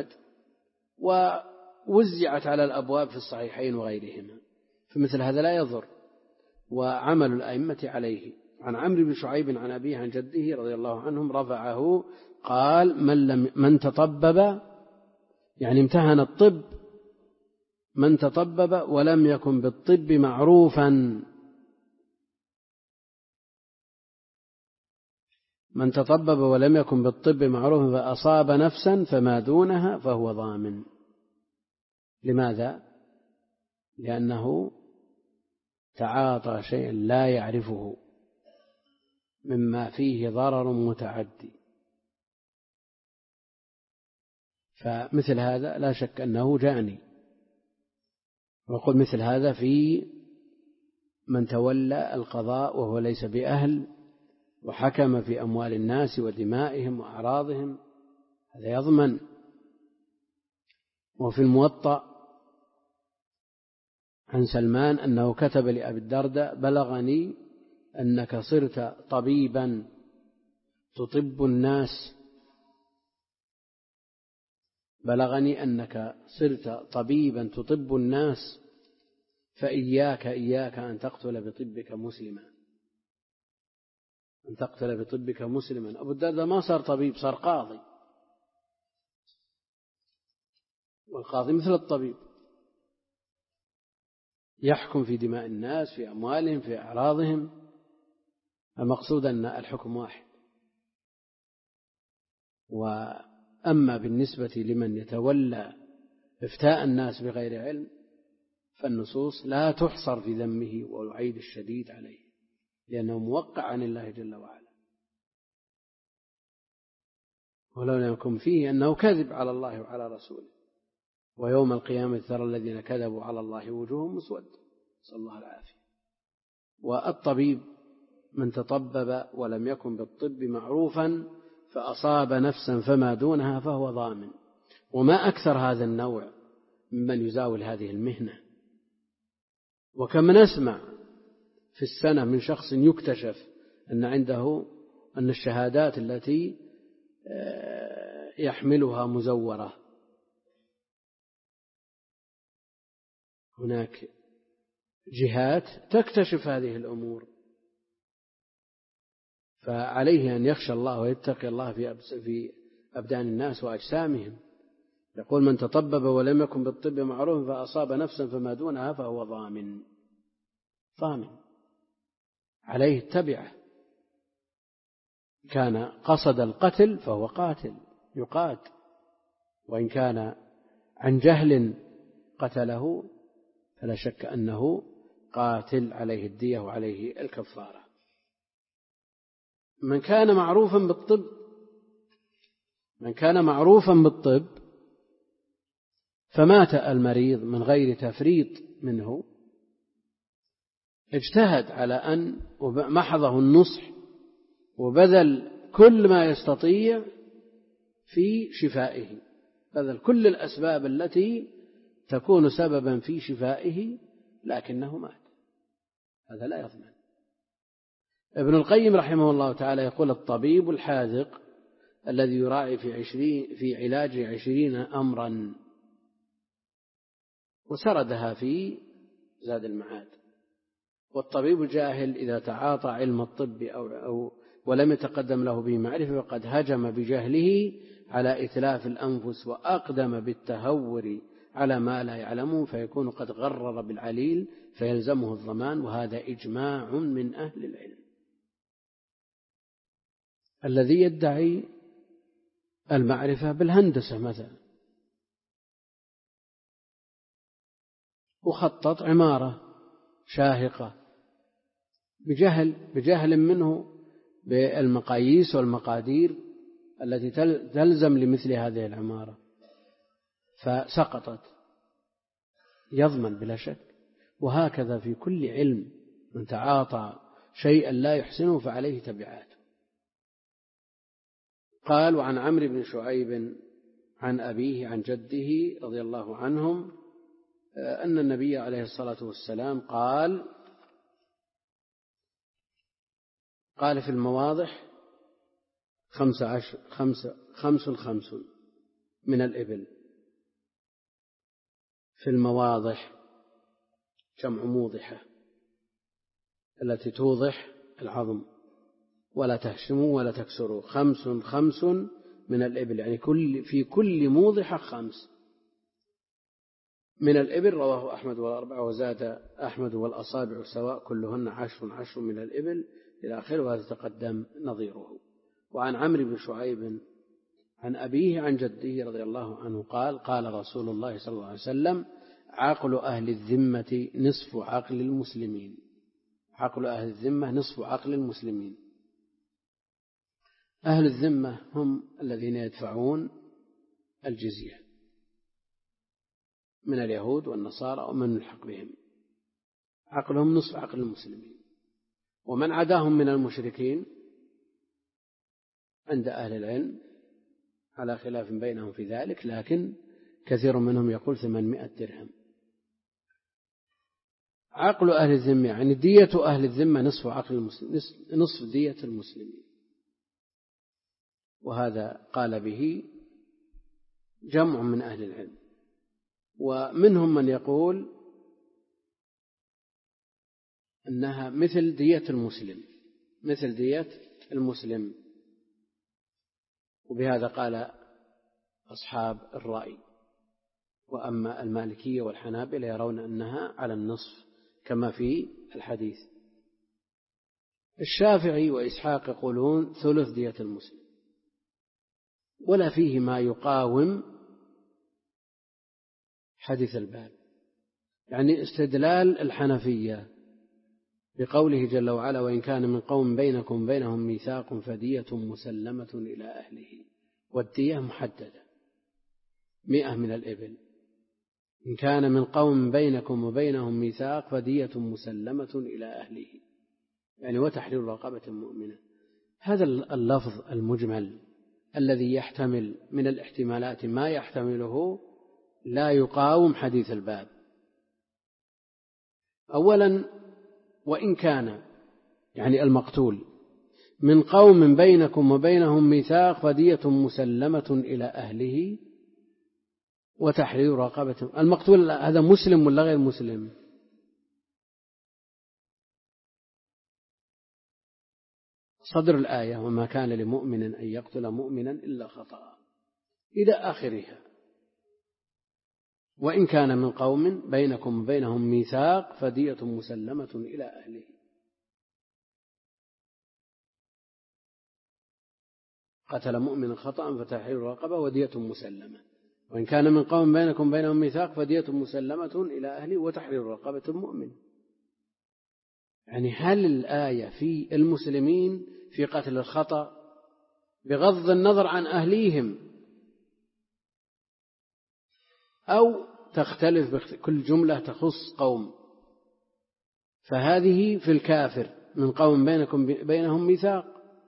ووزعت على الأبواب في الصحيحين وغيرهما، فمثل هذا لا يضر، وعمل الأئمة عليه. عن عمرو بن شعيب عن أبيه عن جده رضي الله عنهم رفعه قال من, لم من تطبب، يعني امتهن الطب، من تطبب ولم يكن بالطب معروفا، من تطبب ولم يكن بالطب معروفا فأصاب نفسا فما دونها فهو ضامن. لماذا؟ لأنه تعاطى شيئا لا يعرفه مما فيه ضرر متعدي، فمثل هذا لا شك أنه جاني. وقل مثل هذا في من تولى القضاء وهو ليس بأهل وحكم في أموال الناس ودمائهم وأعراضهم، هذا يضمن. وفي الموطأ عن سلمان أنه كتب لأبي الدرداء بلغني أنك صرت طبيبا تطب الناس، بلغني أنك صرت طبيبا تطب الناس فإياك إياك أن تقتل بطبك مسلما، أن تقتل بطبك مسلما. أبو الدرداء ما صار طبيب، صار قاضي، والقاضي مثل الطبيب يحكم في دماء الناس، في أموالهم، في أعراضهم. المقصود أن الحكم واحد. وأما بالنسبة لمن يتولى إفتاء الناس بغير علم فالنصوص لا تحصر في ذمه والوعيد الشديد عليه، لأنه موقع عن الله جل وعلا، ولو لم يكن فيه أنه كذب على الله وعلى رسوله، ويوم القيامة ترى الذين كذبوا على الله وجوههم مسودة، نسأل الله العافية. والطبيب من تطبب ولم يكن بالطب معروفا فأصاب نفسا فما دونها فهو ضامن. وما أكثر هذا النوع ممن يزاول هذه المهنة، وكم نسمع في السنة من شخص يكتشف أن عنده أن الشهادات التي يحملها مزورة. هناك جهات تكتشف هذه الأمور، فعليه أن يخشى الله ويتقي الله في أبدان الناس وأجسامهم. يقول من تطبب ولم يكن بالطب معروف فأصاب نفسا فما دونها فهو ضامن، ضامن عليه التبعة. كان قصد القتل فهو قاتل يقاد، وإن كان عن جهل قتله فلا شك أنه القاتل عليه الدية وعليه الكفارة. من كان معروفا بالطب من كان معروفا بالطب فمات المريض من غير تفريط منه، اجتهد على أن محضه النصح وبذل كل ما يستطيع في شفائه، بذل كل الأسباب التي تكون سببا في شفائه، لكنه مات، هذا لا يضمن. ابن القيم رحمه الله تعالى يقول: الطبيب الحاذق الذي يراعي في, عشرين في علاج عشرين أمرا، وسردها في زاد المعاد. والطبيب الجاهل إذا تعاطى علم الطب أو, أو ولم يتقدم له به معرفة فقد هجم بجهله على إتلاف الأنفس وأقدم بالتهور على ما لا يعلمه، فيكون قد غرر بالعليل فيلزمه الضمان، وهذا إجماع من أهل العلم. الذي يدعي المعرفة بالهندسة مثلا وخطط عمارة شاهقة بجهل بجهل منه بالمقاييس والمقادير التي تلزم لمثل هذه العمارة فسقطت، يضمن بلا شك. وهكذا في كل علم، من تعاطى شيئا لا يحسنه فعليه تبعاته. قال: وعن عمرو بن شعيب عن أبيه عن جده رضي الله عنهم أن النبي عليه الصلاة والسلام قال قال في المواضح خمس, عشر خمس, خمس خمس من الإبل. في المواضح جمع موضحة التي توضح العظم ولا تهشموا ولا تكسروا. خمس خمس من الإبل، يعني كل في كل موضحة خمس من الإبل. رواه أحمد والأربعة، وزاد أحمد والأصابع سواء كلهن عشر عشر من الإبل إلى آخره، وهذا تقدم نظيره. وعن عمرو بن شعيب عن أبيه عن جده رضي الله عنه قال: قال رسول الله صلى الله عليه وسلم: عقل أهل الذمة نصف عقل المسلمين. عقل أهل الذمة نصف عقل المسلمين. أهل الذمة هم الذين يدفعون الجزية من اليهود والنصارى ومن يلحق بهم، عقلهم نصف عقل المسلمين. ومن عداهم من المشركين عند أهل العلم على خلاف بينهم في ذلك، لكن كثير منهم يقول ثمانمائة درهم. عقل أهل الذمة يعني دية أهل الذمة نصف عقل المسلم، نصف دية المسلمين، وهذا قال به جمع من أهل العلم. ومنهم من يقول أنها مثل دية المسلم، مثل دية المسلم، وبهذا قال أصحاب الرأي. وأما المالكية والحنابلة يرون أنها على النصف كما في الحديث. الشافعي وإسحاق يقولون ثلث دية المسلم، ولا فيه ما يقاوم حديث الباب، يعني استدلال الحنفية بقوله جل وعلا: وإن كان من قوم بينكم بينهم ميثاق فدية مسلمة إلى أهله. والدية محددة مئة من الإبل. إن كان من قوم بينكم وبينهم ميثاق فدية مسلمة إلى أهله، يعني وتحرير رقبة مؤمنة. هذا اللفظ المجمل الذي يحتمل من الاحتمالات ما يحتمله لا يقاوم حديث الباب. أولا، وإن كان يعني المقتول من قوم بينكم وبينهم ميثاق فدية مسلمة إلى أهله وتحرير رقبة. المقتول هذا مسلم ولا غير مسلم؟ صدر الآية: وما كان لمؤمن أن يقتل مؤمنا إلا خطأ إلى آخرها. وإن كان من قوم بينكم وبينهم ميثاق فدية مسلمة إلى أهله. قتل مؤمنا خطأ فتحرير رقبة ودية مسلمة. وإن كان من قوم بينكم بينهم ميثاق فدية مسلمة إلى أهله وتحرير رقبة مؤمن. يعني هل الآية في المسلمين في قتل الخطأ بغض النظر عن أهليهم، أو تختلف كل جملة تخص قوم؟ فهذه في الكافر من قوم بينكم بينهم ميثاق،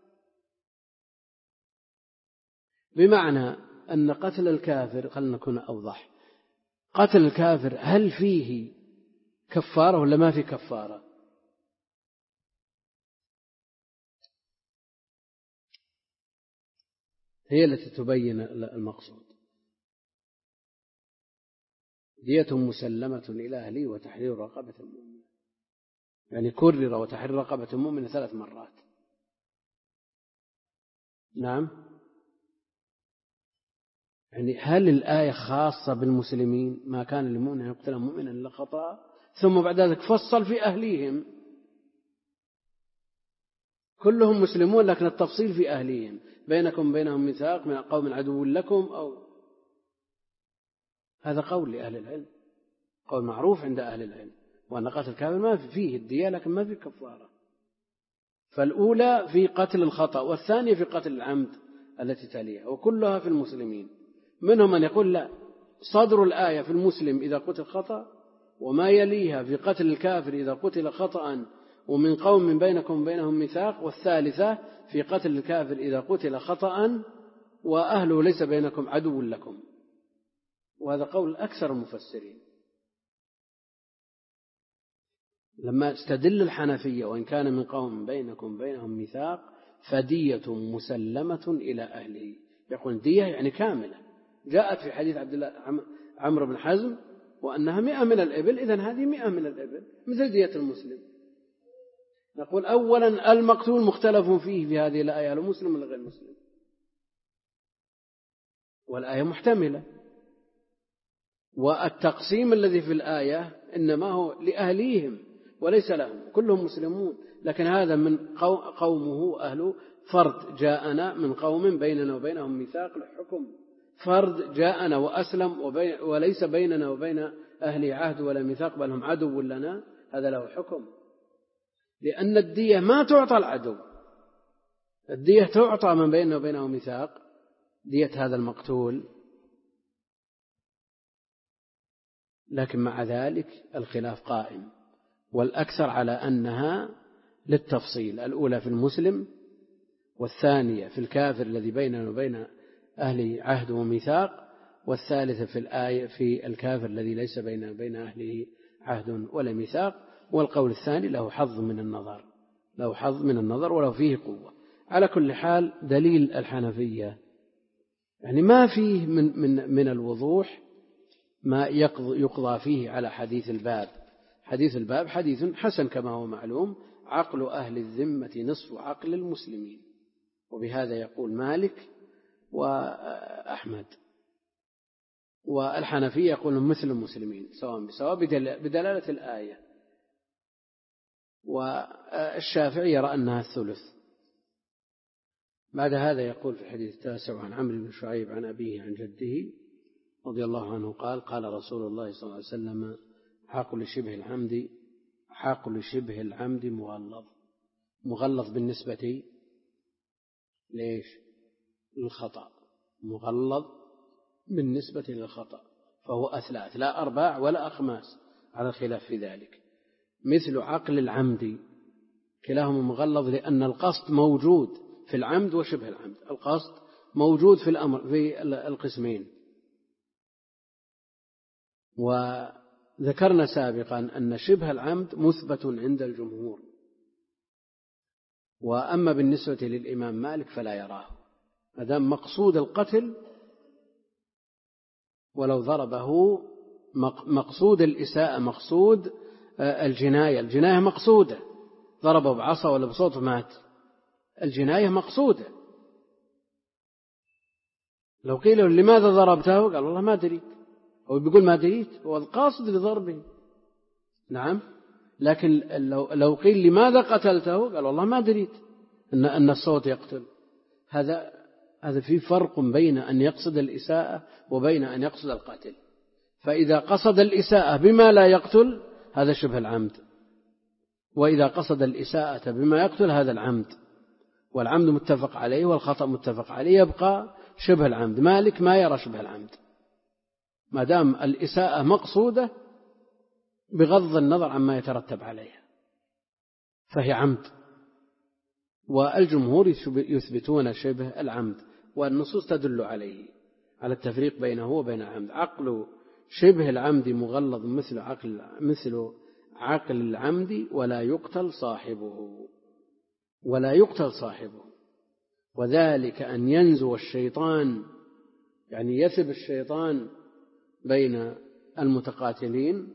بمعنى أن قتل الكافر، خلنا نكون أوضح، قتل الكافر هل فيه كفارة ولا ما في كفارة؟ هي التي تبين المقصود. دية مسلمة إلى أهله وتحرير رقبة المؤمن، يعني كرر وتحرير رقبة المؤمن ثلاث مرات. نعم، يعني هل الآية خاصة بالمسلمين ما كان لمؤمن يقتل مؤمنا إلا خطأ، ثم بعد ذلك فصل في أهليهم، كلهم مسلمون لكن التفصيل في أهليهم، بينكم بينهم ميثاق من قوم عدو لكم، أو هذا قول لأهل العلم، قول معروف عند أهل العلم، وأن قتل الكافر ما فيه الدية لكن ما فيه كفارة. فالأولى في قتل الخطأ، والثانية في قتل العمد التي تليها، وكلها في المسلمين. منهم من يقول لا، صدر الآية في المسلم إذا قتل خطأ، وما يليها في قتل الكافر إذا قتل خطأ ومن قوم بينكم بينهم ميثاق، والثالثة في قتل الكافر إذا قتل خطأ وأهله ليس بينكم عدو لكم. وهذا قول أكثر المفسرين. لما استدل الحنفية وإن كان من قوم بينكم بينهم ميثاق فدية مسلمة إلى أهله، يقول دية يعني كاملة، جاءت في حديث عبد الله عمرو بن حزم وأنها مئة من الإبل، إذن هذه مئة من الإبل مثل دية المسلم. نقول أولا المقتول مختلف فيه في هذه الآية، هل مسلم ولا غير مسلم؟ والآية محتملة، والتقسيم الذي في الآية إنما هو لأهليهم وليس لهم، كلهم مسلمون، لكن هذا من قومه أهله، فرد جاءنا من قوم بيننا وبينهم ميثاق لحكم، فرد جاءنا وأسلم وليس بيننا وبين أهل عهد ولا ميثاق بل هم عدو لنا، هذا له حكم. لأن الدية ما تعطى العدو، الدية تعطى من بيننا وبينه ميثاق، دية هذا المقتول. لكن مع ذلك الخلاف قائم، والأكثر على أنها للتفصيل، الأولى في المسلم، والثانية في الكافر الذي بيننا وبين أهل عهد وميثاق، والثالثة في الآية في الكافر الذي ليس بيننا وبين أهله عهد ولا ميثاق. والقول الثاني له حظ من النظر، له حظ من النظر ولو فيه قوة. على كل حال دليل الحنفية يعني ما فيه من, من, من الوضوح ما يقضى فيه على حديث الباب. حديث الباب حديث حسن كما هو معلوم، عقل أهل الذمة نصف عقل المسلمين، وبهذا يقول مالك وأحمد، والحنفية يقولون مثل المسلمين سواء بسواء بدلالة الآية، والشافعي يرى أنها الثلث. بعد هذا يقول في الحديث التاسع عن عمرو بن شعيب عن أبيه عن جده رضي الله عنه قال قال رسول الله صلى الله عليه وسلم حق لشبه العمد حق لشبه العمد مغلظ. مغلظ بالنسبة ليش؟ للخطأ، مغلظ بالنسبة للخطأ، فهو أثلاث لا أرباع ولا أخماس على الخلاف في ذلك. مثل عقل العمد كلاهما مغلظ، لأن القصد موجود في العمد وشبه العمد، القصد موجود في الأمر في القسمين. وذكرنا سابقا أن شبه العمد مثبت عند الجمهور، وأما بالنسبة للإمام مالك فلا يراه، مادام مقصود القتل ولو ضربه، مقصود الإساءة، مقصود الجناية، الجناية مقصودة، ضربه بعصا ولا بصوت مات، الجناية مقصودة. لو قيل له لماذا ضربته قال والله ما دريت، أو بيقول ما دريت هو القاصد لضربه، نعم. لكن لو لو قيل لماذا قتلته قال والله ما دريت أن أن الصوت يقتل. هذا هذا في فرق بين أن يقصد الإساءة وبين أن يقصد القتل. فإذا قصد الإساءة بما لا يقتل هذا شبه العمد، وإذا قصد الإساءة بما يقتل هذا العمد، والعمد متفق عليه والخطأ متفق عليه، يبقى شبه العمد. مالك ما يرى شبه العمد ما دام الإساءة مقصودة بغض النظر عما يترتب عليها، فهي عمد. والجمهور يثبتون شبه العمد، والنصوص تدل عليه على التفريق بينه وبين العمد. عقل شبه العمد مغلظ مثل عقل مثل عقل العمد ولا يقتل صاحبه ولا يقتل صاحبه وذلك أن ينزو الشيطان، يعني يثب الشيطان بين المتقاتلين،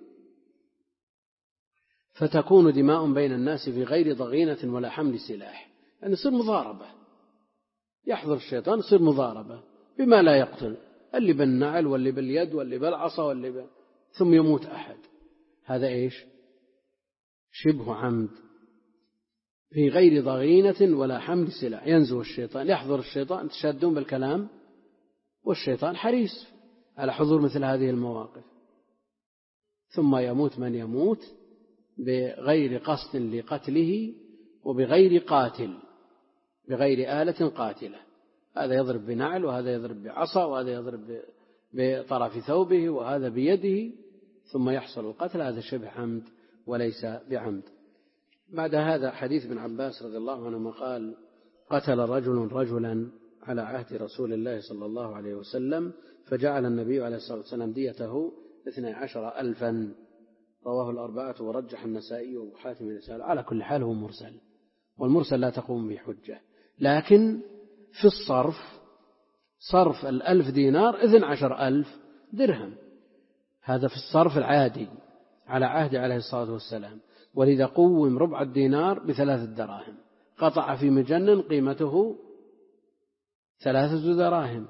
فتكون دماء بين الناس في غير ضغينة ولا حمل سلاح، يعني يصير مضاربة، يحضر الشيطان يصير مضاربة بما لا يقتل، اللي بالنعل واللي باليد واللي بالعصا واللي ب... ثم يموت أحد. هذا إيش؟ شبه عمد في غير ضغينة ولا حمل سلاح. ينزو الشيطان، يحضر الشيطان، تشاهدون بالكلام، والشيطان حريص على حضور مثل هذه المواقف، ثم يموت من يموت بغير قصد لقتله وبغير قاتل، بغير آلة قاتلة. هذا يضرب بنعل، وهذا يضرب بعصا، وهذا يضرب بطرف ثوبه، وهذا بيده، ثم يحصل القتل. هذا شبه عمد وليس بعمد. بعد هذا حديث ابن عباس رضي الله عنهما قال: قتل رجل رجلا على عهد رسول الله صلى الله عليه وسلم، فجعل النبي عليه الصلاة والسلام ديته اثني عشر ألفا. رواه الأربعة ورجح النسائي وأبو حاتم الرسالة. على كل حال هو مرسل، والمرسل لا تقوم به حجة، لكن في الصرف صرف الألف دينار اثني عشر ألف درهم، هذا في الصرف العادي على عهد عليه الصلاة والسلام. ولذا قوم ربع الدينار بثلاثة دراهم، قطع في مجنن قيمته ثلاثة دراهم،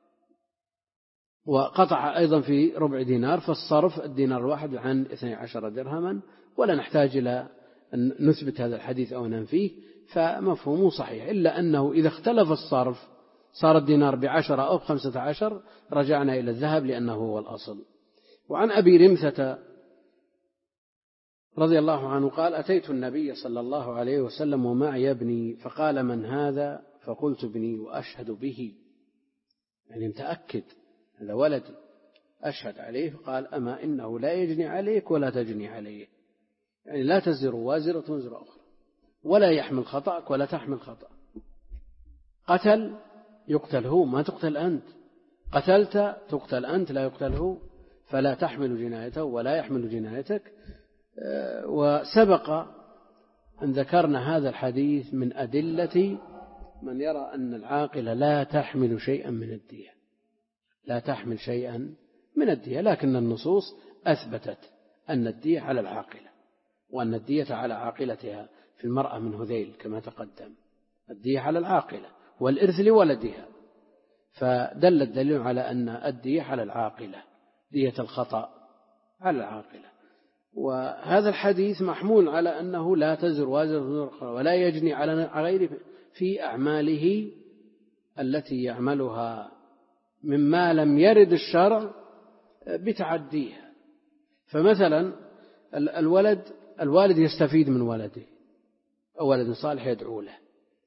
وقطع أيضا في ربع دينار، فالصرف الدينار الواحد عن اثني عشر درهما. ولا نحتاج إلى أن نثبت هذا الحديث أو ننفيه، فمفهومه صحيح، إلا أنه إذا اختلف الصرف صار الدينار بعشرة أو خمسة عشر رجعنا إلى الذهب لأنه هو الأصل. وعن أبي رمثة رضي الله عنه قال: أتيت النبي صلى الله عليه وسلم ومعي ابني، فقال: من هذا؟ فقلت: ابني وأشهد به، يعني متأكد هذا ولدي أشهد عليه. قال: أما إنه لا يجني عليك ولا تجني عليه، يعني لا تزر وازرة وزر أخرى، ولا يحمل خطأك ولا تحمل خطأ. قتل يقتل هو، ما تقتل أنت. قتلت تقتل أنت لا يقتل هو، فلا تحمل جنايته ولا يحمل جنايتك. وسبق أن ذكرنا هذا الحديث من أدلة من يرى أن العاقلة لا تحمل شيئا من الدية، لا تحمل شيئا من الدية، لكن النصوص أثبتت أن الدية على العاقلة، وأن الدية على عاقلتها في المرأة من هذيل كما تقدم، الدية على العاقلة والإرث لولدها، فدل الدليل على أن الدية على العاقلة، دية الخطأ على العاقلة. وهذا الحديث محمول على أنه لا تزر وازرة أخرى ولا يجني على غيره في أعماله التي يعملها مما لم يرد الشرع بتعديها. فمثلا الولد الوالد يستفيد من ولده، أو ولد صالح يدعو له،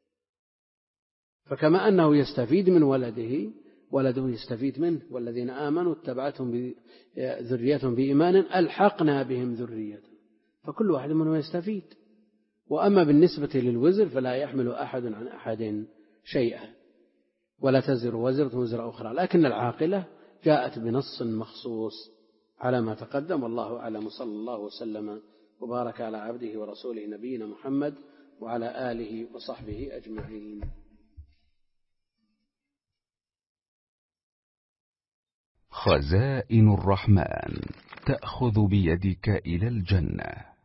فكما أنه يستفيد من ولده ولده يستفيد منه. والذين آمنوا اتبعتهم ذريتهم بإيمان ألحقنا بهم ذريتهم، فكل واحد منهم يستفيد. وأما بالنسبة للوزر فلا يحمل أحد عن أحد شيئا، ولا تزر وزرة وزر أخرى، لكن العاقلة جاءت بنص مخصوص على ما تقدم. والله أعلم، صلى الله وسلم وبارك على عبده ورسوله نبينا محمد وعلى آله وصحبه أجمعين. خزائن الرحمن تأخذ بيدك إلى الجنة.